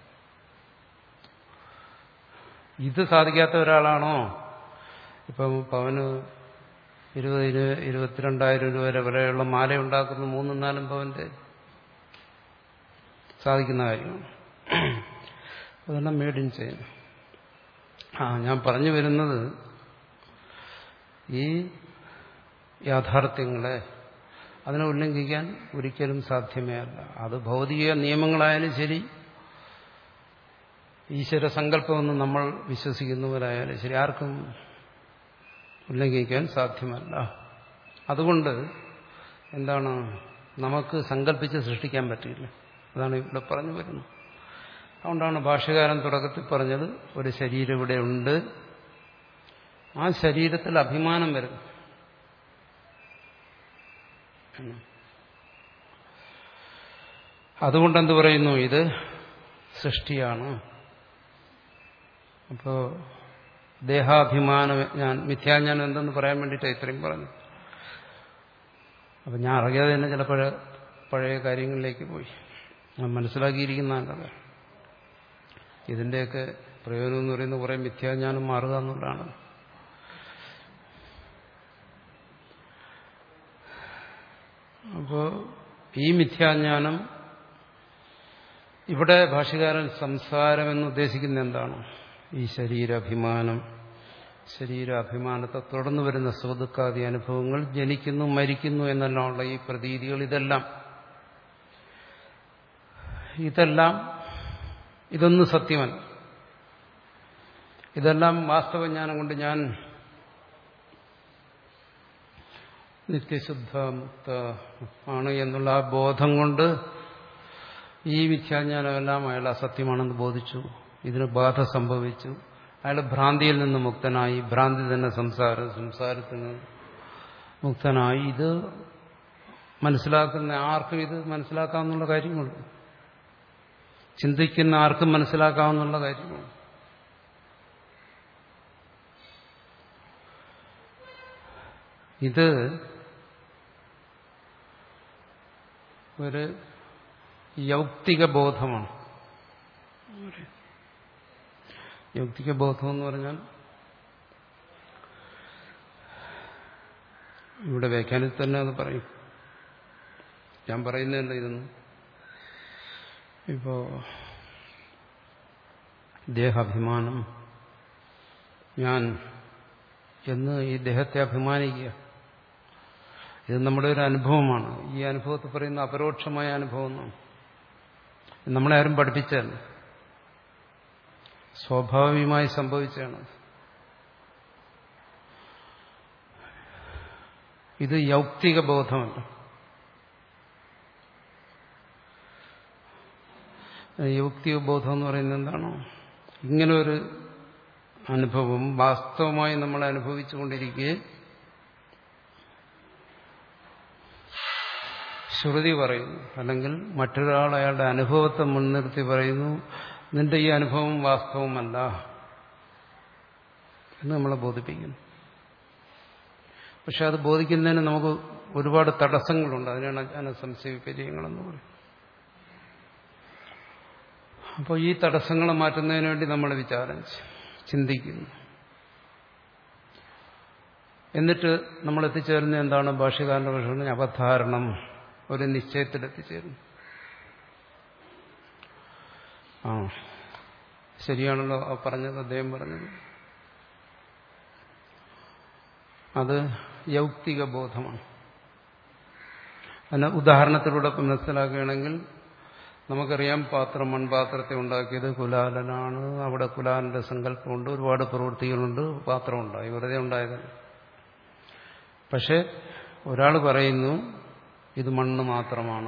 ഇത് സാധിക്കാത്ത ഒരാളാണോ ഇപ്പം പവന് ഇരുപതിന് ഇരുപത്തിരണ്ടായിരം രൂപ വരെ വിലയുള്ള മാല ഉണ്ടാക്കുന്ന മൂന്നും നാലും പവന്റെ സാധിക്കുന്ന കാര്യമാണ്. അതെല്ലാം മേഡ് ഇൻ ചൈന. ആ ഞാൻ പറഞ്ഞു വരുന്നത്, ഈ യാഥാർത്ഥ്യങ്ങളെ അതിനെ ഉല്ലംഘിക്കാൻ ഒരിക്കലും സാധ്യമേ അല്ല. അത് ഭൗതിക നിയമങ്ങളായാലും ശരി, ഈശ്വര സങ്കല്പമെന്ന് നമ്മൾ വിശ്വസിക്കുന്നവരായാലും ശരി, ആർക്കും ഉല്ലംഘിക്കാൻ സാധ്യമല്ല. അതുകൊണ്ട് എന്താണ്, നമുക്ക് സങ്കല്പിച്ച് സൃഷ്ടിക്കാൻ പറ്റില്ല. അതാണ് ഇവിടെ പറഞ്ഞു വരുന്നത്. അതുകൊണ്ടാണ് ഭാഷ്യകാരൻ തുടക്കത്തിൽ പറഞ്ഞത്, ഒരു ശരീരം ഇവിടെ ഉണ്ട്, ആ ശരീരത്തിൽ അഭിമാനം വരുന്നു. അതുകൊണ്ടെന്ത് പറയുന്നു, ഇത് സൃഷ്ടിയാണ്. അപ്പോ ദേഹാഭിമാനം, ഞാൻ മിഥ്യാജ്ഞാനം എന്തെന്ന് പറയാൻ വേണ്ടിയിട്ടാണ് ഇത്രയും പറഞ്ഞു. അപ്പം ഞാൻ അറിയാതെ തന്നെ ചിലപ്പോൾ പഴയ കാര്യങ്ങളിലേക്ക് പോയി. മനസ്സിലാക്കിയിരിക്കുന്നതല്ല. ഇതിൻ്റെയൊക്കെ പ്രയോജനം എന്ന് പറയുന്നത് കുറേ മിഥ്യാജ്ഞാനം മാറുക എന്നുള്ളതാണ്. അപ്പോൾ ഈ മിഥ്യാജ്ഞാനം ഇവിടെ ഭാഷ്യകാരൻ സംസാരം എന്ന് ഉദ്ദേശിക്കുന്നത് എന്താണ്? ഈ ശരീരാഭിമാനം, ശരീരാഭിമാനത്തെ തുടർന്ന് വരുന്ന സുഖദുഃഖാദി അനുഭവങ്ങൾ, ജനിക്കുന്നു മരിക്കുന്നു എന്നെല്ലാമുള്ള ഈ പ്രതീതികൾ, ഇതെല്ലാം ഇതെല്ലാം ഇതൊന്നും സത്യമല്ല. ഇതെല്ലാം വാസ്തവജ്ഞാനം കൊണ്ട് ഞാൻ നിത്യശുദ്ധ മുക്ത ആണ് എന്നുള്ള ആ ബോധം കൊണ്ട് ഈ മിഥ്യാജ്ഞാനമെല്ലാം അയാൾ അസത്യമാണെന്ന് ബോധിച്ചു. ഇതിന് ബാധ സംഭവിച്ചു. അയാൾ ഭ്രാന്തിയിൽ നിന്ന് മുക്തനായി. ഭ്രാന്തി തന്നെ സംസാരം, സംസാരത്തിൽ നിന്ന് മുക്തനായി. ഇത് മനസ്സിലാക്കുന്ന ആർക്കും ഇത് മനസ്സിലാക്കാവുന്ന കാര്യങ്ങളുണ്ട്. ചിന്തിക്കുന്ന ആർക്കും മനസ്സിലാക്കാവുന്ന കാര്യങ്ങളുണ്ട്. ഇത് ഒരു യൗക്തിക ബോധമാണ്. യൗക്തിക ബോധം എന്ന് പറഞ്ഞാൽ ഇവിടെ വ്യാഖ്യാനത്തിൽ തന്നെ അത് പറയും. ഞാൻ പറയുന്നതല്ല ഇതൊന്നും. ഇപ്പോ ദേഹാഭിമാനം, ഞാൻ എന്ന് ഈ ദേഹത്തെ അഭിമാനിക്കുക, ഇത് നമ്മുടെ ഒരു അനുഭവമാണ്. ഈ അനുഭവത്തിൽ പറയുന്ന അപരോക്ഷമായ അനുഭവം എന്നാണ്. നമ്മളെ ആരും പഠിപ്പിച്ചതല്ല, സ്വാഭാവികമായി സംഭവിച്ചാണ്. ഇത് യൗക്തിക ബോധമല്ല. യൗക്തിക ബോധം എന്ന് പറയുന്നത് എന്താണോ? ഇങ്ങനെ ഒരു അനുഭവം വാസ്തവമായി നമ്മൾ അനുഭവിച്ചുകൊണ്ടിരിക്കെ ശ്രുതി പറയുന്നു, അല്ലെങ്കിൽ മറ്റൊരാൾ അയാളുടെ അനുഭവത്തെ മുൻനിർത്തി പറയുന്നു, നിന്റെ ഈ അനുഭവം വാസ്തവമല്ല എന്ന് നമ്മളെ ബോധിപ്പിക്കുന്നു. പക്ഷെ അത് ബോധിക്കുന്നതിന് നമുക്ക് ഒരുപാട് തടസ്സങ്ങളുണ്ട്. അതിനാണ് അജ്ഞാന സംശയ വിപര്യങ്ങളെന്ന് പറയും. അപ്പോൾ ഈ തടസ്സങ്ങളെ മാറ്റുന്നതിന് വേണ്ടി നമ്മൾ വിചാരം ചിന്തിക്കുന്നു. എന്നിട്ട് നമ്മൾ എത്തിച്ചേരുന്ന എന്താണ്? ഭാഷ്യകാരന്റെ ഭാഷ അവധാരണം, ഒരു നിശ്ചയത്തിലെത്തിച്ചേരുന്നു. ആ ശരിയാണല്ലോ പറഞ്ഞത്, അദ്ദേഹം പറഞ്ഞത്. അത് യൗക്തിക ബോധമാണ്. അതിന് ഉദാഹരണത്തിലൂടെ മനസ്സിലാക്കുകയാണെങ്കിൽ നമുക്കറിയാം, പാത്രം മൺപാത്രത്തെ ഉണ്ടാക്കിയത് കുലാലനാണ്. അവിടെ കുലാലന്റെ സങ്കല്പമുണ്ട്, ഒരുപാട് പ്രവൃത്തികളുണ്ട്, പാത്രം ഉണ്ടായി, വെറുതെ ഉണ്ടായതല്ല. പക്ഷെ ഒരാൾ പറയുന്നു ഇത് മണ്ണ് മാത്രമാണ്.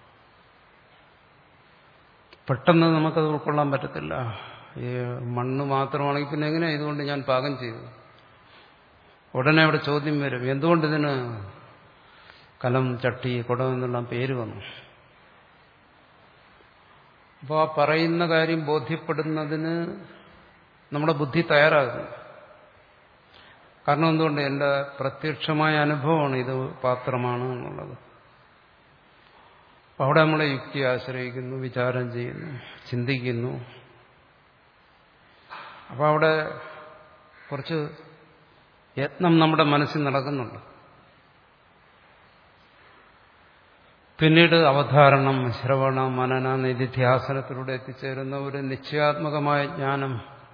പെട്ടെന്ന് നമുക്കത് ഉൾക്കൊള്ളാൻ പറ്റത്തില്ല. ഈ മണ്ണ് മാത്രമാണെങ്കിൽ പിന്നെ എങ്ങനെയാണ് ഇതുകൊണ്ട് ഞാൻ പാകം ചെയ്തത്? ഉടനെ അവിടെ ചോദ്യം വരും, എന്തുകൊണ്ട് ഇതിന് കലം, ചട്ടി, കുടം എന്നുള്ള പേര് വന്നു? അപ്പോൾ ആ പറയുന്ന കാര്യം ബോധ്യപ്പെടുന്നതിന് നമ്മുടെ ബുദ്ധി തയ്യാറാകുന്നു. കാരണം എന്തുകൊണ്ട്? എൻ്റെ പ്രത്യക്ഷമായ അനുഭവമാണ് ഇത് പാത്രമാണ് എന്നുള്ളത്. അപ്പോൾ അവിടെ നമ്മളെ യുക്തി ആശ്രയിക്കുന്നു, വിചാരം ചെയ്യുന്നു, ചിന്തിക്കുന്നു. അപ്പോൾ അവിടെ കുറച്ച് യത്നം നമ്മുടെ മനസ്സിൽ നടക്കുന്നുണ്ട്. പിന്നീട് അവധാരണം, ശ്രവണ, മനന, നിധിധ്യാസനത്തിലൂടെ എത്തിച്ചേരുന്ന ഒരു നിശ്ചയാത്മകമായ ജ്ഞാനം.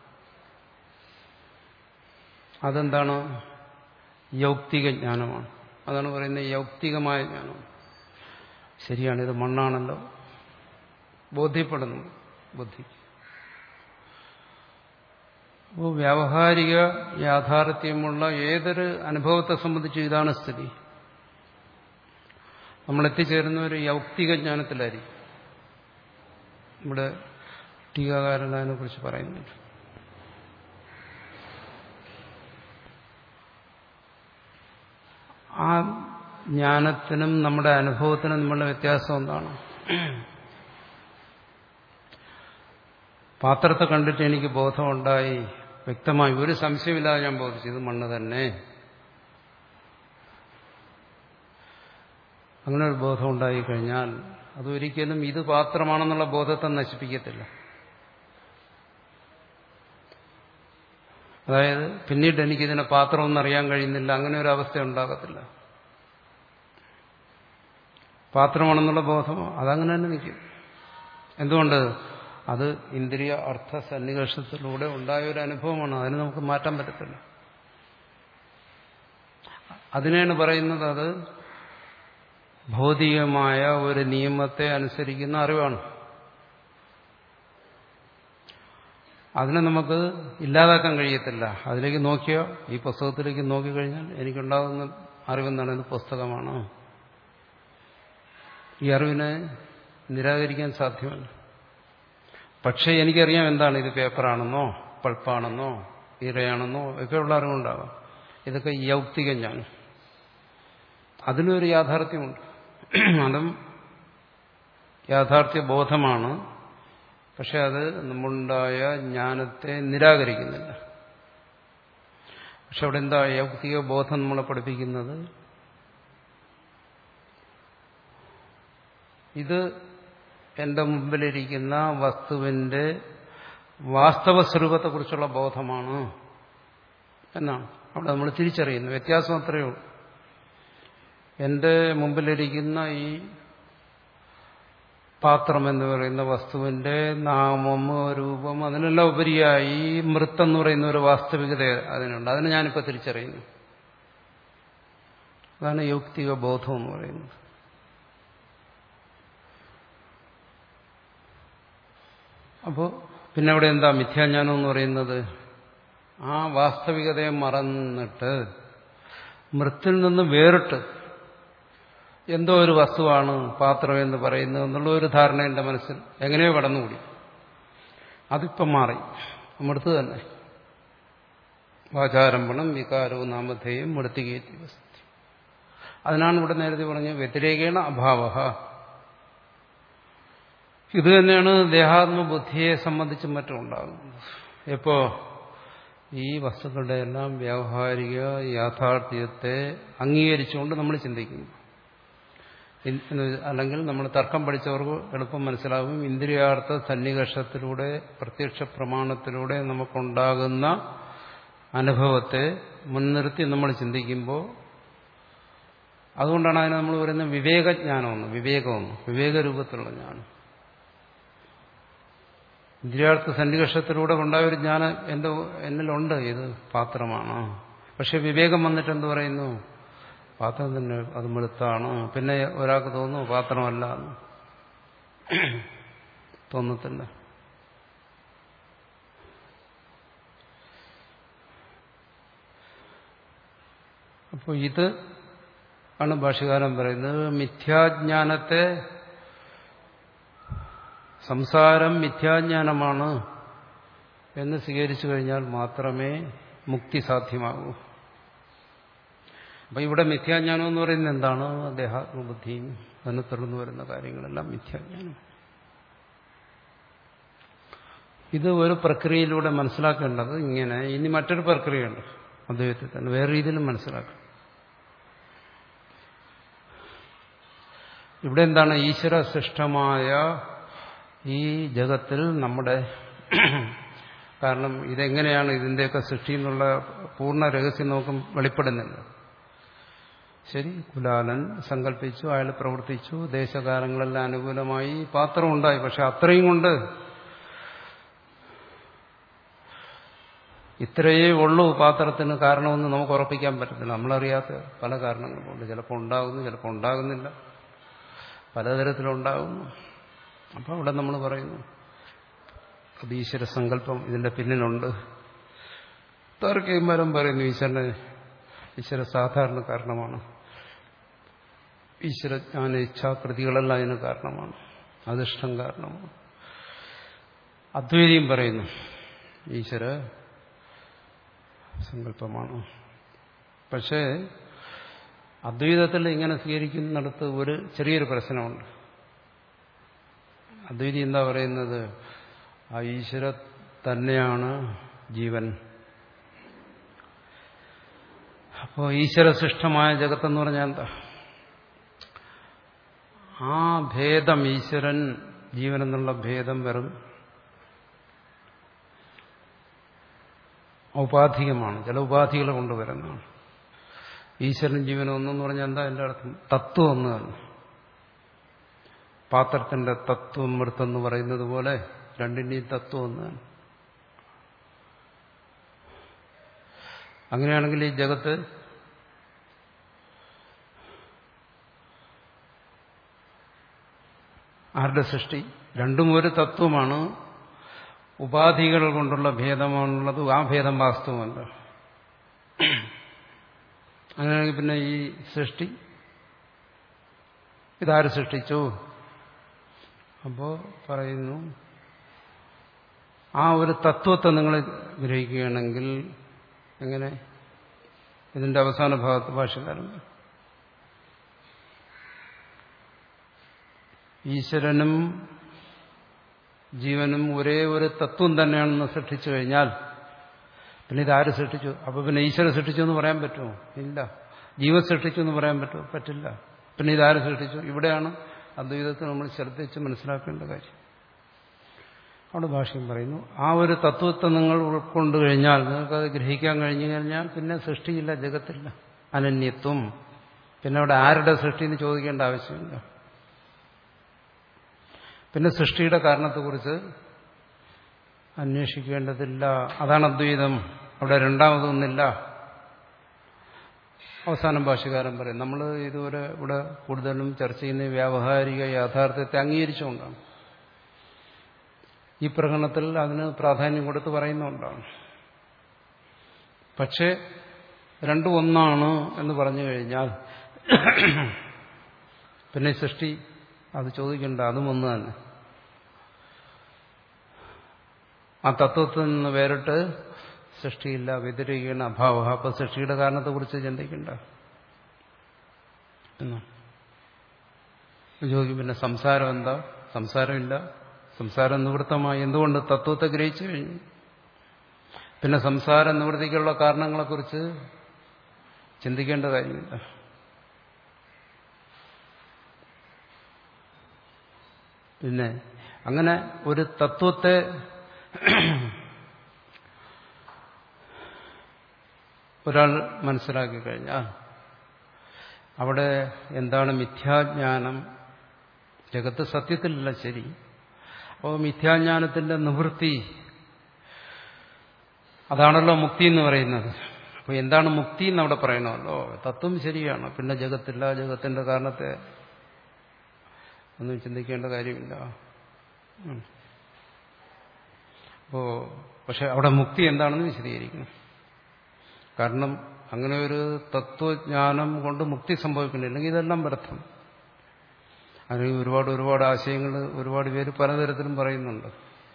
അതെന്താണ്? യൗക്തിക ജ്ഞാനമാണ്. അതാണ് പറയുന്നത് യൗക്തികമായ ജ്ഞാനം. ശരിയാണ്, ഇത് മണ്ണാണല്ലോ, ബോധ്യപ്പെടുന്നു ബുദ്ധി. അപ്പോൾ വ്യാവഹാരിക യാഥാർത്ഥ്യമുള്ള ഏതൊരു അനുഭവത്തെ സംബന്ധിച്ച് ഇതാണ് സ്ഥിതി. നമ്മൾ എത്തിച്ചേരുന്ന ഒരു യൗക്തിക ജ്ഞാനത്തിലായിരിക്കും. ഇവിടെ ടീകാകാരൻ അതിനെ കുറിച്ച് പറയുന്നുണ്ട്. ആ ജ്ഞാനത്തിനും നമ്മുടെ അനുഭവത്തിനും തമ്മിലുള്ള വ്യത്യാസം എന്താണ്? പാത്രത്തെ കണ്ടിട്ട് എനിക്ക് ബോധമുണ്ടായി, വ്യക്തമായി ഒരു സംശയമില്ലാതെ ഞാൻ ബോധിച്ചു ഇത് മണ്ണ് തന്നെ. അങ്ങനെ ഒരു ബോധം ഉണ്ടായിക്കഴിഞ്ഞാൽ അതൊരിക്കലും ഇത് പാത്രമാണെന്നുള്ള ബോധത്തെ നശിപ്പിക്കത്തില്ല. അതായത് പിന്നീട് എനിക്കിതിനെ പാത്രമൊന്നും അറിയാൻ കഴിയുന്നില്ല, അങ്ങനെ ഒരു അവസ്ഥ ഉണ്ടാകത്തില്ല. പാത്രമാണെന്നുള്ള ബോധം അതങ്ങനെ തന്നെ നിൽക്കും. എന്തുകൊണ്ട്? അത് ഇന്ദ്രിയ അർത്ഥ സന്നിവേശത്തിലൂടെ ഉണ്ടായ ഒരു അനുഭവമാണ്, അതിന് നമുക്ക് മാറ്റാൻ പറ്റത്തില്ല. അതിനെയാണ് പറയുന്നത് അത് ഭൗതികമായ ഒരു നിയമത്തെ അനുസരിക്കുന്ന അറിവാണ്. അതിനെ നമുക്ക് ഇല്ലാതാക്കാൻ കഴിയത്തില്ല. അതിലേക്ക് നോക്കിയോ, ഈ പുസ്തകത്തിലേക്ക് നോക്കിക്കഴിഞ്ഞാൽ എനിക്കുണ്ടാകുന്ന അറിവെന്താണ്? ഇത് പുസ്തകമാണ്. ഈ അറിവിനെ നിരാകരിക്കാൻ സാധ്യമല്ല. പക്ഷേ എനിക്കറിയാം എന്താണ് ഇത്, പേപ്പറാണെന്നോ പൾപ്പാണെന്നോ ഈറയാണെന്നോ ഒക്കെയുള്ള അറിവുണ്ടാകാം. ഇതൊക്കെ യൗക്തിക ജ്ഞാനം. അതിനൊരു യാഥാർത്ഥ്യമുണ്ട്. അതും യാഥാർത്ഥ്യ ബോധമാണ്. പക്ഷെ അത് നമ്മളുണ്ടായ ജ്ഞാനത്തെ നിരാകരിക്കുന്നില്ല. പക്ഷെ അവിടെ എന്താ യൗക്തിക ബോധം നമ്മളെ പഠിപ്പിക്കുന്നത്? ഇത് എന്റെ മുമ്പിലിരിക്കുന്ന വസ്തുവിന്റെ വാസ്തവ സ്വരൂപത്തെക്കുറിച്ചുള്ള ബോധമാണ് എന്നാണ് അവിടെ നമ്മൾ തിരിച്ചറിയുന്നത്. വ്യത്യാസം അത്രയേ ഉള്ളൂ. എന്റെ മുമ്പിലിരിക്കുന്ന ഈ പാത്രം എന്ന് പറയുന്ന വസ്തുവിന്റെ നാമം, രൂപം, അതിനെല്ലാം ഉപരിയായി ഈ മൃത്തെന്ന് പറയുന്ന ഒരു വാസ്തവികത അതിനുണ്ട്. അതിനെ ഞാനിപ്പോൾ തിരിച്ചറിയുന്നു. അതാണ് യൗക്തിക ബോധം എന്ന് പറയുന്നത്. അപ്പോൾ പിന്നെ അവിടെ എന്താ മിഥ്യാജ്ഞാനം എന്ന് പറയുന്നത്? ആ വാസ്തവികതയെ മറന്നിട്ട് മൃത്തിൽ നിന്ന് വേറിട്ട് എന്തോ ഒരു വസ്തുവാണ് പാത്രം എന്ന് പറയുന്നത് എന്നുള്ള ഒരു ധാരണ എന്റെ മനസ്സിൽ എങ്ങനെയോ കടന്നുകൂടി. അതിപ്പം മാറി, മൃത്ത് തന്നെ. വാചാരംഭണം വികാരവും നാമധേയം മൃത്തികേറ്റി വസ്തു. അതിനാണ് ഇവിടെ നേരത്തെ പറഞ്ഞ വ്യതിരേകേണ അഭാവ. ഇത് തന്നെയാണ് ദേഹാത്മബുദ്ധിയെ സംബന്ധിച്ചും മറ്റും ഉണ്ടാകുന്നത്. എപ്പോ ഈ വസ്തുക്കളുടെ എല്ലാം വ്യാവഹാരിക യാഥാർത്ഥ്യത്തെ അംഗീകരിച്ചുകൊണ്ട് നമ്മൾ ചിന്തിക്കുന്നു. അല്ലെങ്കിൽ നമ്മൾ തർക്കം പഠിച്ചവർക്ക് എളുപ്പം മനസ്സിലാകും. ഇന്ദ്രിയാർത്ഥ സന്നികർഷത്തിലൂടെ പ്രത്യക്ഷ പ്രമാണത്തിലൂടെ നമുക്കുണ്ടാകുന്ന അനുഭവത്തെ മുൻനിർത്തി നമ്മൾ ചിന്തിക്കുമ്പോൾ, അതുകൊണ്ടാണ് അതിനെ നമ്മൾ പറയുന്നത് വിവേകജ്ഞാനമെന്ന്. വിവേകമെന്ന് വിവേകരൂപത്തിലുള്ള ജ്ഞാനം. ഇന്ദ്രിയാർത്ഥ സന്നികർഷത്തിലൂടെ ഉണ്ടായ ഒരു ജ്ഞാനം എന്റെ എന്നിലുണ്ട്, ഇത് പാത്രമാണ്. പക്ഷെ വിവേകം വന്നിട്ട് എന്ത് പറയുന്നു? പാത്രം തന്നെ, അത് മൃത്താണ്. പിന്നെ ഒരാൾക്ക് തോന്നുന്നു പാത്രമല്ല എന്ന്. തോന്നത്തില്ല. അപ്പോൾ ഇത് ആണ് ഭാഷ്യകാരൻ പറയുന്നത്. മിഥ്യാജ്ഞാനത്തെ, സംസാരം മിഥ്യാജ്ഞാനമാണ് എന്ന് സ്വീകരിച്ചു കഴിഞ്ഞാൽ മാത്രമേ മുക്തി സാധ്യമാകൂ. അപ്പൊ ഇവിടെ മിഥ്യാജ്ഞാനം എന്ന് പറയുന്നത് എന്താണ്? ദേഹാത്മബുദ്ധിയും അതിനെ തുടർന്ന് വരുന്ന കാര്യങ്ങളെല്ലാം മിഥ്യാജ്ഞാനം. ഇത് ഒരു പ്രക്രിയയിലൂടെ മനസ്സിലാക്കേണ്ടത് ഇങ്ങനെ. ഇനി മറ്റൊരു പ്രക്രിയയുണ്ട് അദ്വൈതത്തിൽ തന്നെ, വേറെ രീതിയിലും മനസ്സിലാക്കാം. ഇവിടെ എന്താണ്? ഈശ്വര സൃഷ്ടമായ ഈ ജഗത്തിൽ നമ്മുടെ, കാരണം ഇതെങ്ങനെയാണ് ഇതിന്റെയൊക്കെ സൃഷ്ടി എന്നുള്ള പൂർണ്ണ രഹസ്യം നമുക്ക് വെളിപ്പെടുന്നില്ല. ശരി, കുലാലൻ സങ്കല്പിച്ചു, അയാൾ പ്രവർത്തിച്ചു, ദേശകാലങ്ങളെല്ലാം അനുകൂലമായി, പാത്രം ഉണ്ടായി. പക്ഷെ അത്രയും കൊണ്ട് ഇത്രയേ ഉള്ളൂ പാത്രത്തിന് കാരണമെന്ന് നമുക്ക് ഉറപ്പിക്കാൻ പറ്റത്തില്ല. നമ്മളറിയാത്ത പല കാരണങ്ങളുണ്ട്. ചിലപ്പോൾ ഉണ്ടാകുന്നു, ചിലപ്പോൾ ഉണ്ടാകുന്നില്ല, പലതരത്തിലുണ്ടാകുന്നു. അപ്പോൾ അവിടെ നമ്മൾ പറയുന്നു അത് ഈശ്വര സങ്കല്പം ഇതിന്റെ പിന്നിലുണ്ട്. തർക്കന്മാരും പറയുന്നു ഈശ്വരനെ ഈശ്വര സാധാരണ കാരണമാണ്, ഈശ്വരജ്ഞാന ഇച്ഛാകൃതികളെല്ലാം അതിന് കാരണമാണ്, അധിഷ്ഠം കാരണമാണ്. അദ്വൈതിയും പറയുന്നു ഈശ്വര സങ്കല്പമാണ്. പക്ഷേ അദ്വൈതത്തിൽ ഇങ്ങനെ സ്വീകരിക്കുന്നിടത്ത് ഒരു ചെറിയൊരു പ്രശ്നമുണ്ട്. അദ്വൈതി എന്താ പറയുന്നത്? ആ ഈശ്വര തന്നെയാണ് ജീവൻ. അപ്പോൾ ഈശ്വര സൃഷ്ടമായ ജഗത്തെന്ന് പറഞ്ഞാൽ എന്താ? ആ ഭേദം ഈശ്വരൻ ജീവൻ എന്നുള്ള ഭേദം വെറും ഔപാധികമാണ്, ചില ഉപാധികളെ കൊണ്ടുവരുന്നതാണ്. ഈശ്വരൻ ജീവനും ഒന്നെന്ന് പറഞ്ഞാൽ എന്താ എൻ്റെ അർത്ഥം? തത്വം ഒന്ന് തന്നെ. പാത്രത്തിന്റെ തത്വം മൃത്തെന്ന് പറയുന്നത് പോലെ രണ്ടിന്റെയും തത്വം ഒന്ന് തന്നെ. അങ്ങനെയാണെങ്കിൽ ഈ ജഗത്ത് ആരുടെ സൃഷ്ടി? രണ്ടും ഒരു തത്വമാണ്, ഉപാധികൾ കൊണ്ടുള്ള ഭേദമാണുള്ളത്. ആ ഭേദം വാസ്തവമല്ല. അങ്ങനെയാണെങ്കിൽ പിന്നെ ഈ സൃഷ്ടി ഇതാര് സൃഷ്ടിച്ചു? അപ്പോ പറയുന്നു, ആ ഒരു തത്വത്തെ നിങ്ങൾ ഗ്രഹിക്കുകയാണെങ്കിൽ എങ്ങനെ? ഇതിന്റെ അവസാന ഭാഗത്ത് ഭാഷകാരൻ ഈശ്വരനും ജീവനും ഒരേ ഒരു തത്വം തന്നെയാണെന്ന് സൃഷ്ടിച്ചു കഴിഞ്ഞാൽ പിന്നെ ഇതാര് സൃഷ്ടിച്ചു? അപ്പൊ പിന്നെ ഈശ്വരൻ സൃഷ്ടിച്ചു എന്ന് പറയാൻ പറ്റുമോ? ഇല്ല. ജീവൻ സൃഷ്ടിച്ചു എന്ന് പറയാൻ പറ്റുമോ? പറ്റില്ല. പിന്നെ ഇതാര് സൃഷ്ടിച്ചു? ഇവിടെയാണ് അദ്വൈതത്തിൽ നമ്മൾ ശ്രദ്ധിച്ച് മനസ്സിലാക്കേണ്ട കാര്യം. അവിടെ ഭാഷ്യം പറയുന്നു, ആ ഒരു തത്വത്തെ നിങ്ങൾ ഉൾക്കൊണ്ടു കഴിഞ്ഞാൽ, നിങ്ങൾക്കത് ഗ്രഹിക്കാൻ കഴിഞ്ഞു കഴിഞ്ഞാൽ പിന്നെ സൃഷ്ടിയില്ല, ജഗത്തില്ല, അനന്യത്വം. പിന്നെ അവിടെ ആരുടെ സൃഷ്ടി എന്ന് ചോദിക്കേണ്ട ആവശ്യമില്ല. പിന്നെ സൃഷ്ടിയുടെ കാരണത്തെക്കുറിച്ച് അന്വേഷിക്കേണ്ടതില്ല. അതാണ് അദ്വൈതം. അവിടെ രണ്ടാമതൊന്നില്ല. അവസാനം ഭാഷ്യകാരൻ പറയും, നമ്മൾ ഇതുവരെ ഇവിടെ കൂടുതലും ചർച്ച ചെയ്യുന്ന വ്യാവഹാരിക യാഥാർത്ഥ്യത്തെ അംഗീകരിച്ചുകൊണ്ടാണ്. ഈ പ്രകടനത്തിൽ അതിന് പ്രാധാന്യം കൊടുത്ത് പറയുന്നുകൊണ്ടാണ്. പക്ഷേ രണ്ടും ഒന്നാണ് എന്ന് പറഞ്ഞു കഴിഞ്ഞാൽ പിന്നെ സൃഷ്ടി അത് ചോദിക്കണ്ട, അതും ഒന്ന് തന്നെ. ആ തത്വത്തിൽ നിന്ന് വേറിട്ട് സൃഷ്ടിയില്ല, വ്യതിരികീണ അഭാവ. അപ്പൊ സൃഷ്ടിയുടെ കാരണത്തെക്കുറിച്ച് ചിന്തിക്കണ്ട എന്നാ ചോദിക്കും. പിന്നെ സംസാരം എന്താ? സംസാരമില്ല, സംസാരം നിവൃത്തമായി. എന്തുകൊണ്ട്? തത്വത്തെ ഗ്രഹിച്ചു കഴിഞ്ഞു. പിന്നെ സംസാര നിവൃത്തിക്കുള്ള കാരണങ്ങളെക്കുറിച്ച് ചിന്തിക്കേണ്ട കാര്യമില്ല. പിന്നെ അങ്ങനെ ഒരു തത്വത്തെ ഒരാൾ മനസ്സിലാക്കി കഴിഞ്ഞാൽ അവിടെ എന്താണ് മിഥ്യാജ്ഞാനം? ജഗത്ത് സത്യത്തിലല്ല, ശരി. അപ്പോൾ മിഥ്യാജ്ഞാനത്തിന്റെ നിവൃത്തി, അതാണല്ലോ മുക്തി എന്ന് പറയുന്നത്. അപ്പോൾ എന്താണ് മുക്തി എന്ന് അവിടെ പറയണമല്ലോ. തത്വം ശരിയാണ്, പിന്നെ ജഗത്തില്ല, ജഗത്തിന്റെ കാരണത്തെ ഒന്നും ചിന്തിക്കേണ്ട കാര്യമില്ല. അപ്പോ പക്ഷെ അവിടെ മുക്തി എന്താണെന്ന് വിശദീകരിക്കണം. കാരണം അങ്ങനെ ഒരു തത്വജ്ഞാനം കൊണ്ട് മുക്തി സംഭവിക്കുന്നില്ലെങ്കിൽ ഇതെല്ലാം വ്യർത്ഥം. അതിന് ഒരുപാട് ഒരുപാട് ആശയങ്ങൾ ഒരുപാട് പേര് പലതരത്തിലും പറയുന്നുണ്ട്.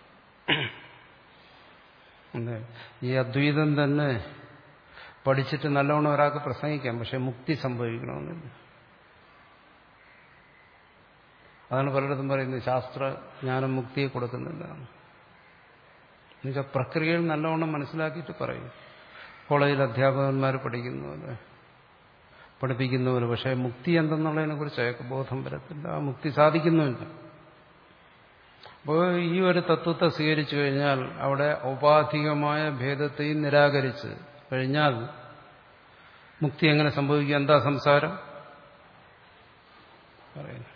ഈ അദ്വൈതം തന്നെ പഠിച്ചിട്ട് നല്ലവണ്ണം ഒരാൾക്ക് പ്രസംഗിക്കാം, പക്ഷെ മുക്തി സംഭവിക്കണമെന്നില്ല. അതാണ് പലയിടത്തും പറയുന്നത് ശാസ്ത്രജ്ഞാനം മുക്തിയെ കൊടുക്കുന്നില്ല. എന്നുവെച്ചാൽ പ്രക്രിയകൾ നല്ലവണ്ണം മനസ്സിലാക്കിയിട്ട് പറയും. കോളേജിൽ അധ്യാപകന്മാർ പഠിക്കുന്നവര് പഠിപ്പിക്കുന്നവര് പക്ഷേ മുക്തി എന്തെന്നുള്ളതിനെ കുറിച്ച് അയാൾക്ക് ബോധം വരത്തില്ല, മുക്തി സാധിക്കുന്നുമില്ല. അപ്പോൾ ഈ ഒരു തത്വത്തെ സ്വീകരിച്ചു കഴിഞ്ഞാൽ അവിടെ ഔപാധികമായ ഭേദത്തെയും നിരാകരിച്ച് കഴിഞ്ഞാൽ മുക്തി എങ്ങനെ സംഭവിക്കുക? എന്താ സംസാരം പറയുന്നു.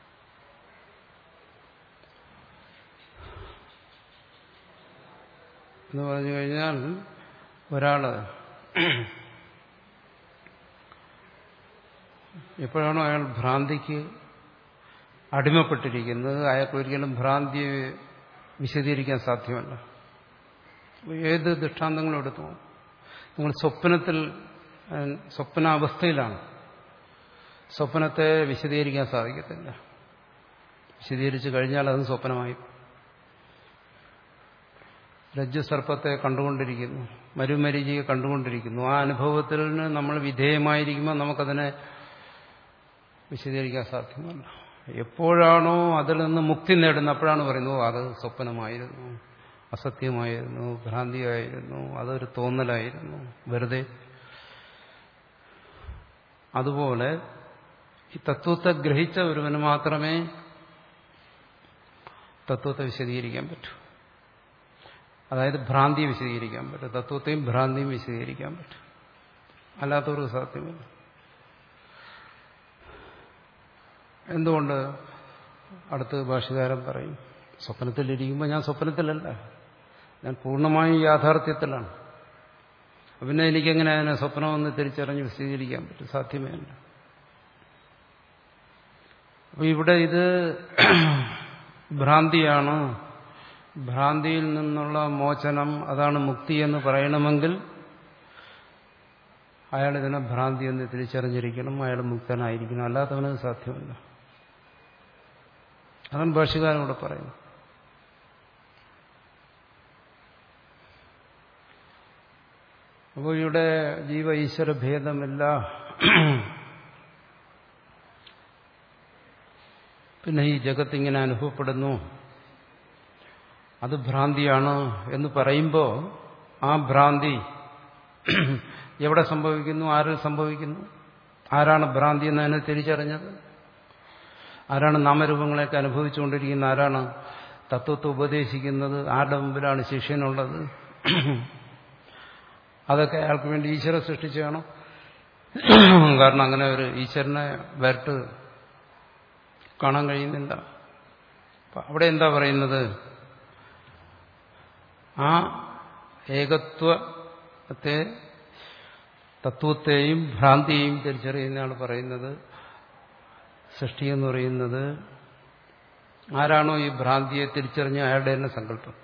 എന്ന് പറഞ്ഞു കഴിഞ്ഞാൽ ഒരാള് എപ്പോഴാണോ അയാൾ ഭ്രാന്തിക്ക് അടിമപ്പെട്ടിരിക്കുന്നത് അയാൾക്ക് ഒരിക്കലും ഭ്രാന്തിയെ വിശദീകരിക്കാൻ സാധ്യമല്ല. ഏത് ദൃഷ്ടാന്തങ്ങളും എടുത്തു, നിങ്ങൾ സ്വപ്നത്തിൽ സ്വപ്നാവസ്ഥയിലാണ്, സ്വപ്നത്തെ വിശദീകരിക്കാൻ സാധിക്കത്തില്ല. വിശദീകരിച്ചു കഴിഞ്ഞാൽ അത് സ്വപ്നമായി. രജ്ജുസർപ്പത്തെ കണ്ടുകൊണ്ടിരിക്കുന്നു, മരുമരീചിയെ കണ്ടുകൊണ്ടിരിക്കുന്നു. ആ അനുഭവത്തിൽ നമ്മൾ വിധേയമായിരിക്കുമ്പോൾ നമുക്കതിനെ വിശദീകരിക്കാൻ സാധ്യമല്ല. എപ്പോഴാണോ അതിൽ നിന്ന് മുക്തി നേടുന്നത് അപ്പോഴാണ് പറയുന്നത് അത് സ്വപ്നമായിരുന്നു, അസത്യമായിരുന്നു, ഭ്രാന്തിയായിരുന്നു, അതൊരു തോന്നലായിരുന്നു, വെറുതെ. അതുപോലെ ഈ തത്വത്തെ ഗ്രഹിച്ച ഒരുവന് മാത്രമേ തത്വത്തെ വിശദീകരിക്കാൻ പറ്റൂ. അതായത് ഭ്രാന്തിയെ വിശദീകരിക്കാൻ പറ്റും. തത്വത്തെയും ഭ്രാന്തിയും വിശദീകരിക്കാൻ പറ്റും. അല്ലാത്തവർക്ക് സാധ്യമല്ല. എന്തുകൊണ്ട്? അടുത്ത് ഭാഷ്യകാരൻ പറയും, സ്വപ്നത്തിലിരിക്കുമ്പോൾ ഞാൻ സ്വപ്നത്തിലല്ല, ഞാൻ പൂർണ്ണമായും യാഥാർത്ഥ്യത്തിലാണ്. പിന്നെ എനിക്കെങ്ങനെ അതിനെ സ്വപ്നമെന്ന് തിരിച്ചറിഞ്ഞ് വിശദീകരിക്കാൻ പറ്റും? സാധ്യമേ അല്ല. അപ്പൊ ഇവിടെ ഇത് ഭ്രാന്തിയാണ്, ഭ്രാന്തിയിൽ നിന്നുള്ള മോചനം, അതാണ് മുക്തി എന്ന് പറയണമെങ്കിൽ അയാൾ ഇതിനെ ഭ്രാന്തി എന്ന് തിരിച്ചറിഞ്ഞിരിക്കണം, അയാൾ മുക്തനായിരിക്കണം. അല്ലാത്തവനത് സാധ്യമല്ല. അതാണ് ഭാഷ്യകാരനോട് പറയുന്നത്. അപ്പോൾ ഇവിടെ ജീവ ഈശ്വര ഭേദമില്ല, പിന്നെ ഈ ജഗത്തിങ്ങനെ അനുഭവപ്പെടുന്നു, അത് ഭ്രാന്തിയാണ് എന്ന് പറയുമ്പോൾ ആ ഭ്രാന്തി എവിടെ സംഭവിക്കുന്നു, ആരിൽ സംഭവിക്കുന്നു? ആരാണ് ഭ്രാന്തി എന്നതിനെ തിരിച്ചറിഞ്ഞത്? ആരാണ് നാമരൂപങ്ങളെയൊക്കെ അനുഭവിച്ചുകൊണ്ടിരിക്കുന്നത്? ആരാണ് തത്വത്തെ ഉപദേശിക്കുന്നത്? ആരുടെ മുമ്പിലാണ് ശിഷ്യനുള്ളത്? അതൊക്കെ അയാൾക്ക് വേണ്ടി ഈശ്വരൻ സൃഷ്ടിച്ചാണോ? കാരണം അങ്ങനെ ഒരു ഈശ്വരനെ വേറിട്ട് കാണാൻ കഴിയുന്നില്ല. അവിടെ എന്താ പറയുന്നത്? ആ ഏകത്വത്തെ, തത്വത്തെയും ഭ്രാന്തിയെയും തിരിച്ചറിയുന്നതാണ് പറയുന്നത്. സൃഷ്ടി എന്ന് പറയുന്നത് ആരാണോ ഈ ഭ്രാന്തിയെ തിരിച്ചറിഞ്ഞ അയാളുടെ തന്നെ സങ്കല്പം.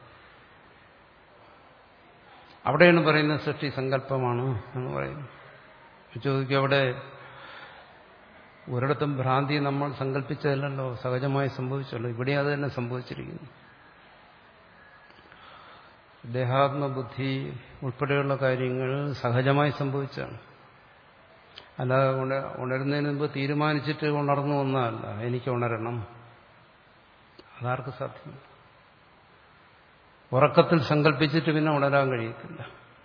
അവിടെയാണ് പറയുന്നത് സൃഷ്ടി സങ്കല്പമാണ് എന്ന് പറയുന്നു. ചോദിക്കും, അവിടെ ഒരിടത്തും ഭ്രാന്തി നമ്മൾ സങ്കല്പിച്ചതല്ലോ, സഹജമായി സംഭവിച്ചല്ലോ. ഇവിടെ അത് തന്നെ സംഭവിച്ചിരിക്കുന്നു. ദേഹാത്മബുദ്ധി ഉൾപ്പെടെയുള്ള കാര്യങ്ങൾ സഹജമായി സംഭവിച്ചാണ്. അല്ലാതെ ഉണരുന്നതിന് മുമ്പ് തീരുമാനിച്ചിട്ട് ഉണർന്നു ഒന്നല്ല, എനിക്ക് ഉണരണം. അതാർക്ക് സാധ്യം? ഉറക്കത്തിൽ സങ്കല്പിച്ചിട്ട് പിന്നെ ഉണരാൻ കഴിയത്തില്ല.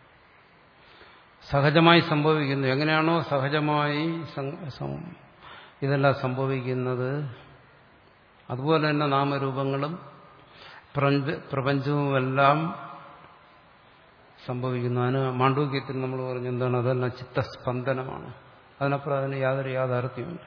സഹജമായി സംഭവിക്കുന്നു. എങ്ങനെയാണോ സഹജമായി ഇതെല്ലാം സംഭവിക്കുന്നത്, അതുപോലെ തന്നെ നാമരൂപങ്ങളും പ്രപഞ്ചവുമെല്ലാം സംഭവിക്കുന്നു. അതിന് മാണ്ഡൂക്യത്തിൽ നമ്മൾ പറഞ്ഞു എന്താണ്? അതെല്ലാം ചിത്തസ്പന്ദനമാണ്. അതിനപ്പുറം അതിന് യാതൊരു യാഥാർത്ഥ്യമില്ല.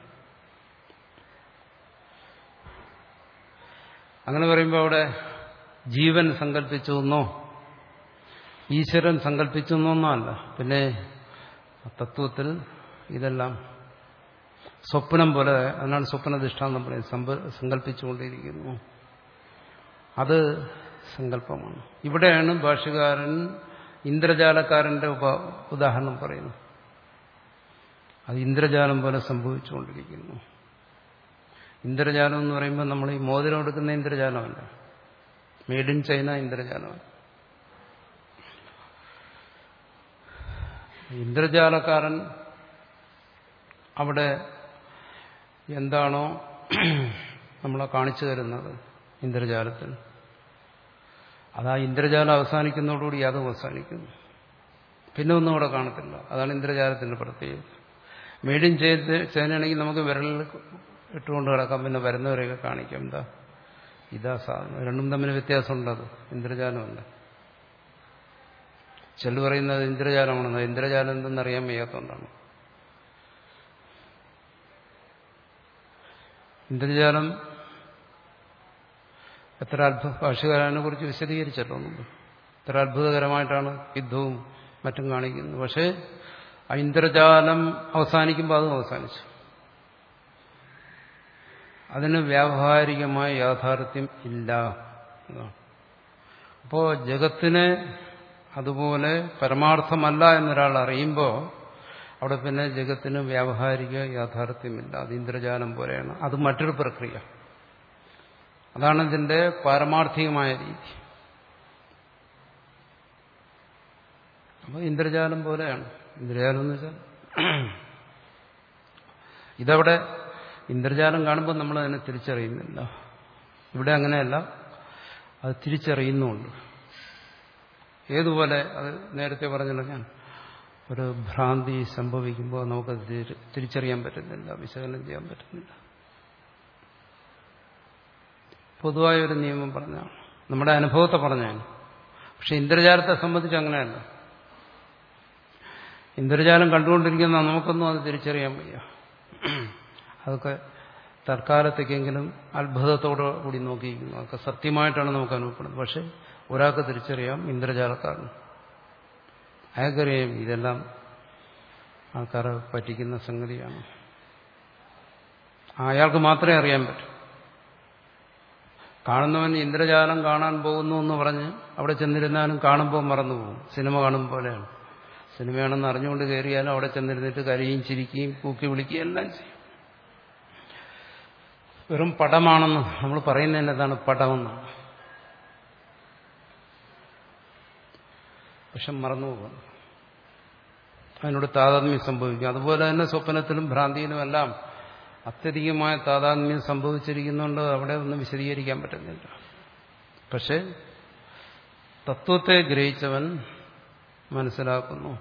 അങ്ങനെ പറയുമ്പോൾ അവിടെ ജീവൻ സങ്കല്പിച്ചു എന്നോ ഈശ്വരൻ സങ്കല്പിച്ചു എന്നൊന്നല്ല. പിന്നെ തത്വത്തിൽ ഇതെല്ലാം സ്വപ്നം പോലെ, അതിനാണ് സ്വപ്നദിഷ്ടാന്തം പറയുന്നത്, സങ്കല്പിച്ചുകൊണ്ടിരിക്കുന്നു. അത് സങ്കല്പമാണ്. ഇവിടെയാണ് ഭാഷ്യകാരൻ ഇന്ദ്രജാലക്കാരന്റെ ഉപ ഉദാഹരണം പറയുന്നു. അത് ഇന്ദ്രജാലം പോലെ സംഭവിച്ചുകൊണ്ടിരിക്കുന്നു. ഇന്ദ്രജാലം എന്ന് പറയുമ്പോൾ നമ്മൾ ഈ മോതിരം എടുക്കുന്ന ഇന്ദ്രജാലമല്ല, മെയ്ഡ് ഇൻ ചൈന ഇന്ദ്രജാലമാണ്. ഇന്ദ്രജാലക്കാരൻ അവിടെ എന്താണോ നമ്മളെ കാണിച്ചു തരുന്നത് ഇന്ദ്രജാലത്തിൽ, അതാ ഇന്ദ്രജാലം അവസാനിക്കുന്നതോടുകൂടി അതും അവസാനിക്കുന്നു. പിന്നെ ഒന്നും അവിടെ കാണത്തില്ല. അതാണ് ഇന്ദ്രജാലത്തിന്റെ പ്രത്യേകത. മെയ്ഡ് ഇൻ ചൈനയാണെങ്കിൽ നമുക്ക് വിരലിൽ ഇട്ടുകൊണ്ട് കിടക്കാം, പിന്നെ വരുന്നവരെയൊക്കെ കാണിക്കാം. എന്താ ഇതാ സാധനം. രണ്ടും തമ്മിൽ വ്യത്യാസമുണ്ടത്. ഇന്ദ്രജാലമല്ല. ചെല്ലു പറയുന്നത് ഇന്ദ്രജാലമാണെന്ന്. ഇന്ദ്രജാലം എന്തെന്നറിയാൻ വയ്യാത്തതുകൊണ്ടാണ്. ഇന്ദ്രജാലം എത്ര അത്ഭുത ഭാഷകാരനെ കുറിച്ച് വിശദീകരിച്ചല്ലോ മുമ്പ്. എത്ര അത്ഭുതകരമായിട്ടാണ് യുദ്ധവും മറ്റും കാണിക്കുന്നത്. പക്ഷേ ആ ഇന്ദ്രജാലം അവസാനിക്കുമ്പോൾ അതും അവസാനിച്ചു. അതിന് വ്യാവഹാരികമായ യാഥാർത്ഥ്യം ഇല്ല. അപ്പോൾ ജഗത്തിനെ അതുപോലെ പരമാർത്ഥമല്ല എന്നൊരാൾ അറിയുമ്പോൾ അവിടെ പിന്നെ ജഗത്തിന് വ്യാവഹാരിക യാഥാർത്ഥ്യമില്ല. അത് ഇന്ദ്രജാലം പോലെയാണ്. അത് മറ്റൊരു പ്രക്രിയ. അതാണ് ഇതിന്റെ പാരമാർത്ഥികമായ രീതി. അപ്പോൾ ഇന്ദ്രജാലം പോലെയാണ്. ഇന്ദ്രജാലം എന്ന് വെച്ചാൽ ഇതവിടെ ഇന്ദ്രജാലം കാണുമ്പോൾ നമ്മൾ അതിനെ തിരിച്ചറിയുന്നില്ല. ഇവിടെ അങ്ങനെയല്ല, അത് തിരിച്ചറിയുന്നുമുണ്ട്. ഏതുപോലെ? അത് നേരത്തെ പറഞ്ഞല്ലോ ഞാൻ. ഒരു ഭ്രാന്തി സംഭവിക്കുമ്പോൾ നമുക്കത് തിരിച്ചറിയാൻ പറ്റുന്നില്ല, വിശകലനം ചെയ്യാൻ പറ്റുന്നില്ല. പൊതുവായൊരു നിയമം പറഞ്ഞാണ്, നമ്മുടെ അനുഭവത്തെ പറഞ്ഞാണ്. പക്ഷെ ഇന്ദ്രജാലത്തെ സംബന്ധിച്ച് അങ്ങനെയല്ല. ഇന്ദ്രജാലം കണ്ടുകൊണ്ടിരിക്കുന്ന നമുക്കൊന്നും അത് തിരിച്ചറിയാൻ വയ്യ. അതൊക്കെ തൽക്കാലത്തേക്കെങ്കിലും അത്ഭുതത്തോടു കൂടി നോക്കിയിരിക്കുന്നു. അതൊക്കെ സത്യമായിട്ടാണ് നമുക്ക് അനുഭവപ്പെടുന്നത്. പക്ഷെ ഒരാൾക്ക് തിരിച്ചറിയാം, ഇന്ദ്രജാലക്കാരന്. അയാൾക്കറിയാം ഇതെല്ലാം ആൾക്കാരെ പറ്റിക്കുന്ന സംഗതിയാണ്. അയാൾക്ക് മാത്രമേ അറിയാൻ പറ്റൂ. കാണുന്നവൻ ഇന്ദ്രജാലം കാണാൻ പോകുന്നു എന്ന് പറഞ്ഞ് അവിടെ ചെന്നിരുന്നാലും കാണുമ്പോൾ മറന്നു പോകും. സിനിമ കാണും പോലെയാണ്. സിനിമയാണെന്ന് അറിഞ്ഞുകൊണ്ട് കയറിയാലും അവിടെ ചെന്നിരുന്നിട്ട് കരയും ചിരിക്കുകയും കൂക്കി വിളിക്കുകയും എല്ലാം ചെയ്യും. വെറും പടമാണെന്ന് നമ്മൾ പറയുന്നതിന് എന്താണ് പടമെന്നാണ്. പക്ഷെ മറന്നുപോകും. അതിനോട് താതാത്മ്യം സംഭവിക്കും. അതുപോലെ തന്നെ സ്വപ്നത്തിലും ഭ്രാന്തിയിലുമെല്ലാം അത്യധികമായ താതാത്മ്യം സംഭവിച്ചിരിക്കുന്നുണ്ട്. അവിടെ ഒന്നും വിശദീകരിക്കാൻ പറ്റുന്നില്ല. പക്ഷെ തത്വത്തെ ഗ്രഹിച്ചവൻ മനസ്സിലാക്കുന്നു.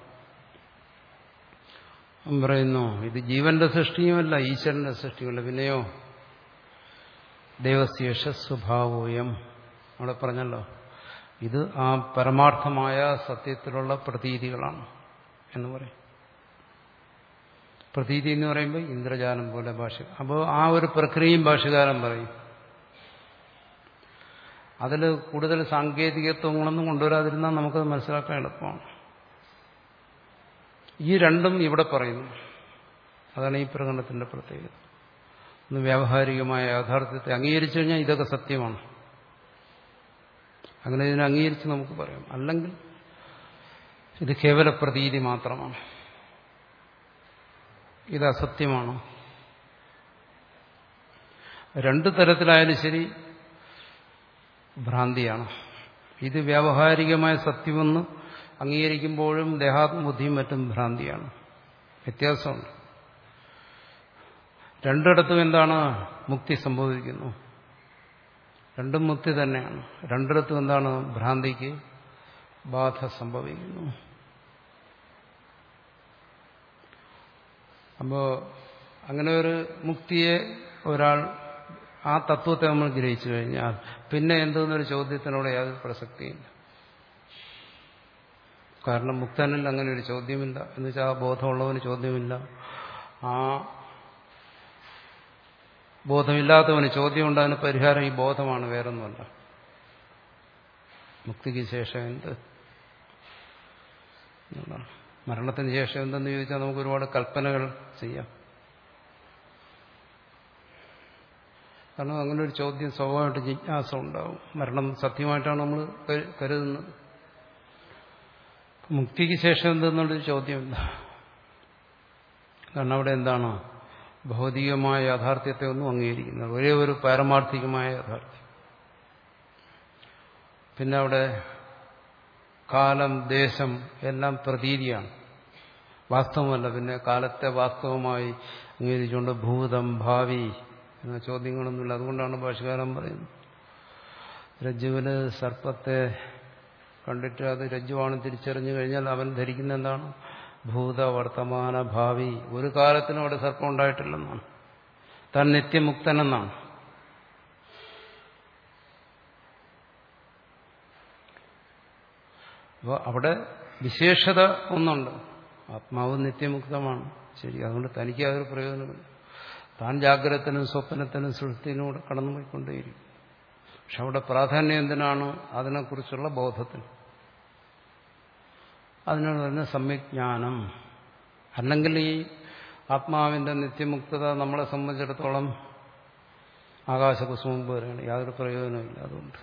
പറയുന്നു ഇത് ജീവന്റെ സൃഷ്ടിയുമല്ല, ഈശ്വരന്റെ സൃഷ്ടിയുമല്ല. പിന്നെയോ ദേവശേഷ സ്വഭാവോയം അവിടെ പറഞ്ഞല്ലോ, ഇത് ആ പരമാർത്ഥമായ സത്യത്തിലുള്ള പ്രതീതികളാണ് എന്ന് പറയും. പ്രതീതി എന്ന് പറയുമ്പോൾ ഇന്ദ്രജാലം പോലെ ഭാഷ. അപ്പോൾ ആ ഒരു പ്രക്രിയയും ഭാഷകാരൻ പറയും. അതിൽ കൂടുതൽ സാങ്കേതികത്വങ്ങളൊന്നും കൊണ്ടുവരാതിരുന്നാൽ നമുക്കത് മനസ്സിലാക്കാൻ എളുപ്പമാണ്. ഈ രണ്ടും ഇവിടെ പറയുന്നു. അതാണ് ഈ പ്രകടനത്തിന്റെ പ്രത്യേകത. ഒന്ന് വ്യാവഹാരികമായ യാഥാർത്ഥ്യത്തെ അംഗീകരിച്ചു കഴിഞ്ഞാൽ ഇതൊക്കെ സത്യമാണ്. അങ്ങനെ ഇതിനെ അംഗീകരിച്ച് നമുക്ക് പറയാം. അല്ലെങ്കിൽ ഇത് കേവല പ്രതീതി മാത്രമാണ്, ഇത് അസത്യമാണ്. രണ്ടു തരത്തിലായാലും ശരി ഭ്രാന്തിയാണ്. ഇത് വ്യാവഹാരികമായ സത്യമെന്ന് അംഗീകരിക്കുമ്പോഴും ദേഹാത്മബുദ്ധിയും മറ്റും ഭ്രാന്തിയാണ്. വ്യത്യാസമുണ്ട്. രണ്ടിടത്തും എന്താണ് മുക്തി സംഭവിക്കുന്നു. രണ്ടും മുക്തി തന്നെയാണ്. രണ്ടിടത്തും എന്താണ് ഭ്രാന്തിക്ക് ബാധ സംഭവിക്കുന്നു. അപ്പോൾ അങ്ങനെ ഒരു മുക്തിയെ ഒരാൾ ആ തത്വത്തെ നമ്മൾ ഗ്രഹിച്ചു കഴിഞ്ഞാൽ പിന്നെ എന്തെന്നൊരു ചോദ്യത്തിനോട് യാതൊരു പ്രസക്തിയില്ല. കാരണം മുക്തനിൽ അങ്ങനെ ഒരു ചോദ്യമില്ല. എന്ന് വെച്ചാൽ ആ ബോധമുള്ളവന് ചോദ്യമില്ല. ആ ബോധമില്ലാത്തവന് ചോദ്യമുണ്ട്. അതിന് പരിഹാരം ഈ ബോധമാണ്, വേറൊന്നുമല്ല. മുക്തിക്ക് ശേഷം എന്ത്? മരണത്തിന് ശേഷം എന്തെന്ന് ചോദിച്ചാൽ നമുക്ക് ഒരുപാട് കൽപ്പനകൾ ചെയ്യാം. കാരണം അങ്ങനെ ഒരു ചോദ്യം സ്വാഭാവികമായിട്ട് ജിജ്ഞാസ ഉണ്ടാവും. മരണം സത്യമായിട്ടാണ് നമ്മൾ കരുതുന്നത്. മുക്തിക്ക് ശേഷം എന്തെന്നുള്ളൊരു ചോദ്യമില്ല. കാരണം അവിടെ എന്താണ് ഭൗതികമായ യാഥാർത്ഥ്യത്തെ ഒന്നും അംഗീകരിക്കുന്നത്, ഒരേ ഒരു പാരമാർത്ഥികമായ യാഥാർത്ഥ്യം. പിന്നെ അവിടെ കാലം ദേശം എല്ലാം പ്രതീതിയാണ്, വാസ്തവമല്ല. പിന്നെ കാലത്തെ വാസ്തവമായി അംഗീകരിച്ചുകൊണ്ട് ഭൂതം ഭാവി എന്ന ചോദ്യങ്ങളൊന്നുമില്ല. അതുകൊണ്ടാണ് ഭാഷകാരൻ പറയുന്നത് രജ്ജുവിന് സർപ്പത്തെ കണ്ടിട്ട് അത് രജ്ജുവാണ് തിരിച്ചറിഞ്ഞു കഴിഞ്ഞാൽ അവൻ ധരിക്കുന്ന എന്താണ് ഭൂത വർത്തമാന ഭാവി. ഒരു കാലത്തിനും അവിടെ സർപ്പം ഉണ്ടായിട്ടില്ലെന്നാണ്. താൻ നിത്യമുക്തനെന്നാണ്. അപ്പോൾ അവിടെ വിശേഷത ഒന്നുണ്ട്. ആത്മാവ് നിത്യമുക്തമാണ്, ശരി. അതുകൊണ്ട് തനിക്ക് യാതൊരു പ്രയോജനമില്ല. താൻ ജാഗ്രതത്തിനും സ്വപ്നത്തിനും സൃഷ്ടിയിലൂടെ കടന്നുപോയിക്കൊണ്ടേയിരിക്കും. പക്ഷെ അവിടെ പ്രാധാന്യം എന്തിനാണ്? അതിനെക്കുറിച്ചുള്ള ബോധത്തിന്. അതിനാണ് പറയുന്നത് സമ്യജ്ഞാനം. അല്ലെങ്കിൽ ഈ ആത്മാവിന്റെ നിത്യമുക്തത നമ്മളെ സംബന്ധിച്ചിടത്തോളം ആകാശകുസുമം പോലെയാണ്, യാതൊരു പ്രയോജനമില്ല. അതുകൊണ്ട്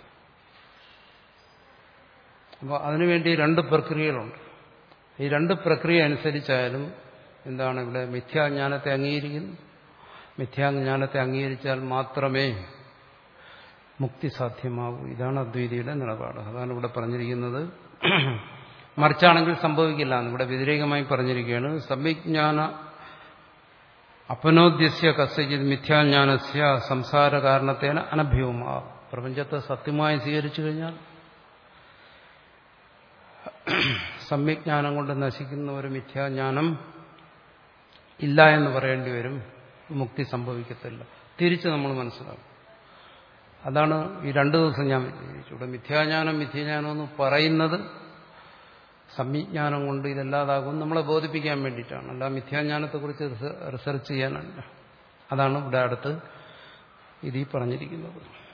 അപ്പോൾ അതിനുവേണ്ടി രണ്ട് പ്രക്രിയകളുണ്ട്. ഈ രണ്ട് പ്രക്രിയ അനുസരിച്ചായാലും എന്താണ് ഇവിടെ മിഥ്യാജ്ഞാനത്തെ അംഗീകരിക്കുന്നു. മിഥ്യാജ്ഞാനത്തെ അംഗീകരിച്ചാൽ മാത്രമേ മുക്തി സാധ്യമാകൂ. ഇതാണ് അദ്വൈതിയുടെ നിലപാട്. അതാണ് ഇവിടെ പറഞ്ഞിരിക്കുന്നത്. മറിച്ചാണെങ്കിൽ സംഭവിക്കില്ല എന്ന് ഇവിടെ വ്യതിരേകമായി പറഞ്ഞിരിക്കുകയാണ്. സമ്യജ്ഞാന അപനോദ്യസ്യ കസ്യചിത് മിഥ്യാജ്ഞാനസ്യ സംസാര കാരണത്തേന അനഭ്യവുമാ. പ്രപഞ്ചത്തെ സത്യമായി സ്വീകരിച്ചു കഴിഞ്ഞാൽ സമ്യജ്ഞാനം കൊണ്ട് നശിക്കുന്ന ഒരു മിഥ്യാജ്ഞാനം ഇല്ല എന്ന് പറയേണ്ടി വരും. മുക്തി സംഭവിക്കത്തില്ല. തിരിച്ച് നമ്മൾ മനസ്സിലാക്കും. അതാണ് ഈ രണ്ടു ദിവസം ഞാൻ വിചാരിച്ചു. ഇവിടെ മിഥ്യാജ്ഞാനം മിഥ്യാജ്ഞാനം എന്ന് പറയുന്നത് സംജ്ഞാനം കൊണ്ട് ഇതല്ലാതാകും നമ്മളെ ബോധിപ്പിക്കാൻ വേണ്ടിയിട്ടാണ്. അല്ല മിഥ്യാജ്ഞാനത്തെക്കുറിച്ച് റിസർച്ച് ചെയ്യാനല്ല. അതാണ് ഇവിടെ അടുത്ത് ഇതീ പറഞ്ഞിരിക്കുന്നത്.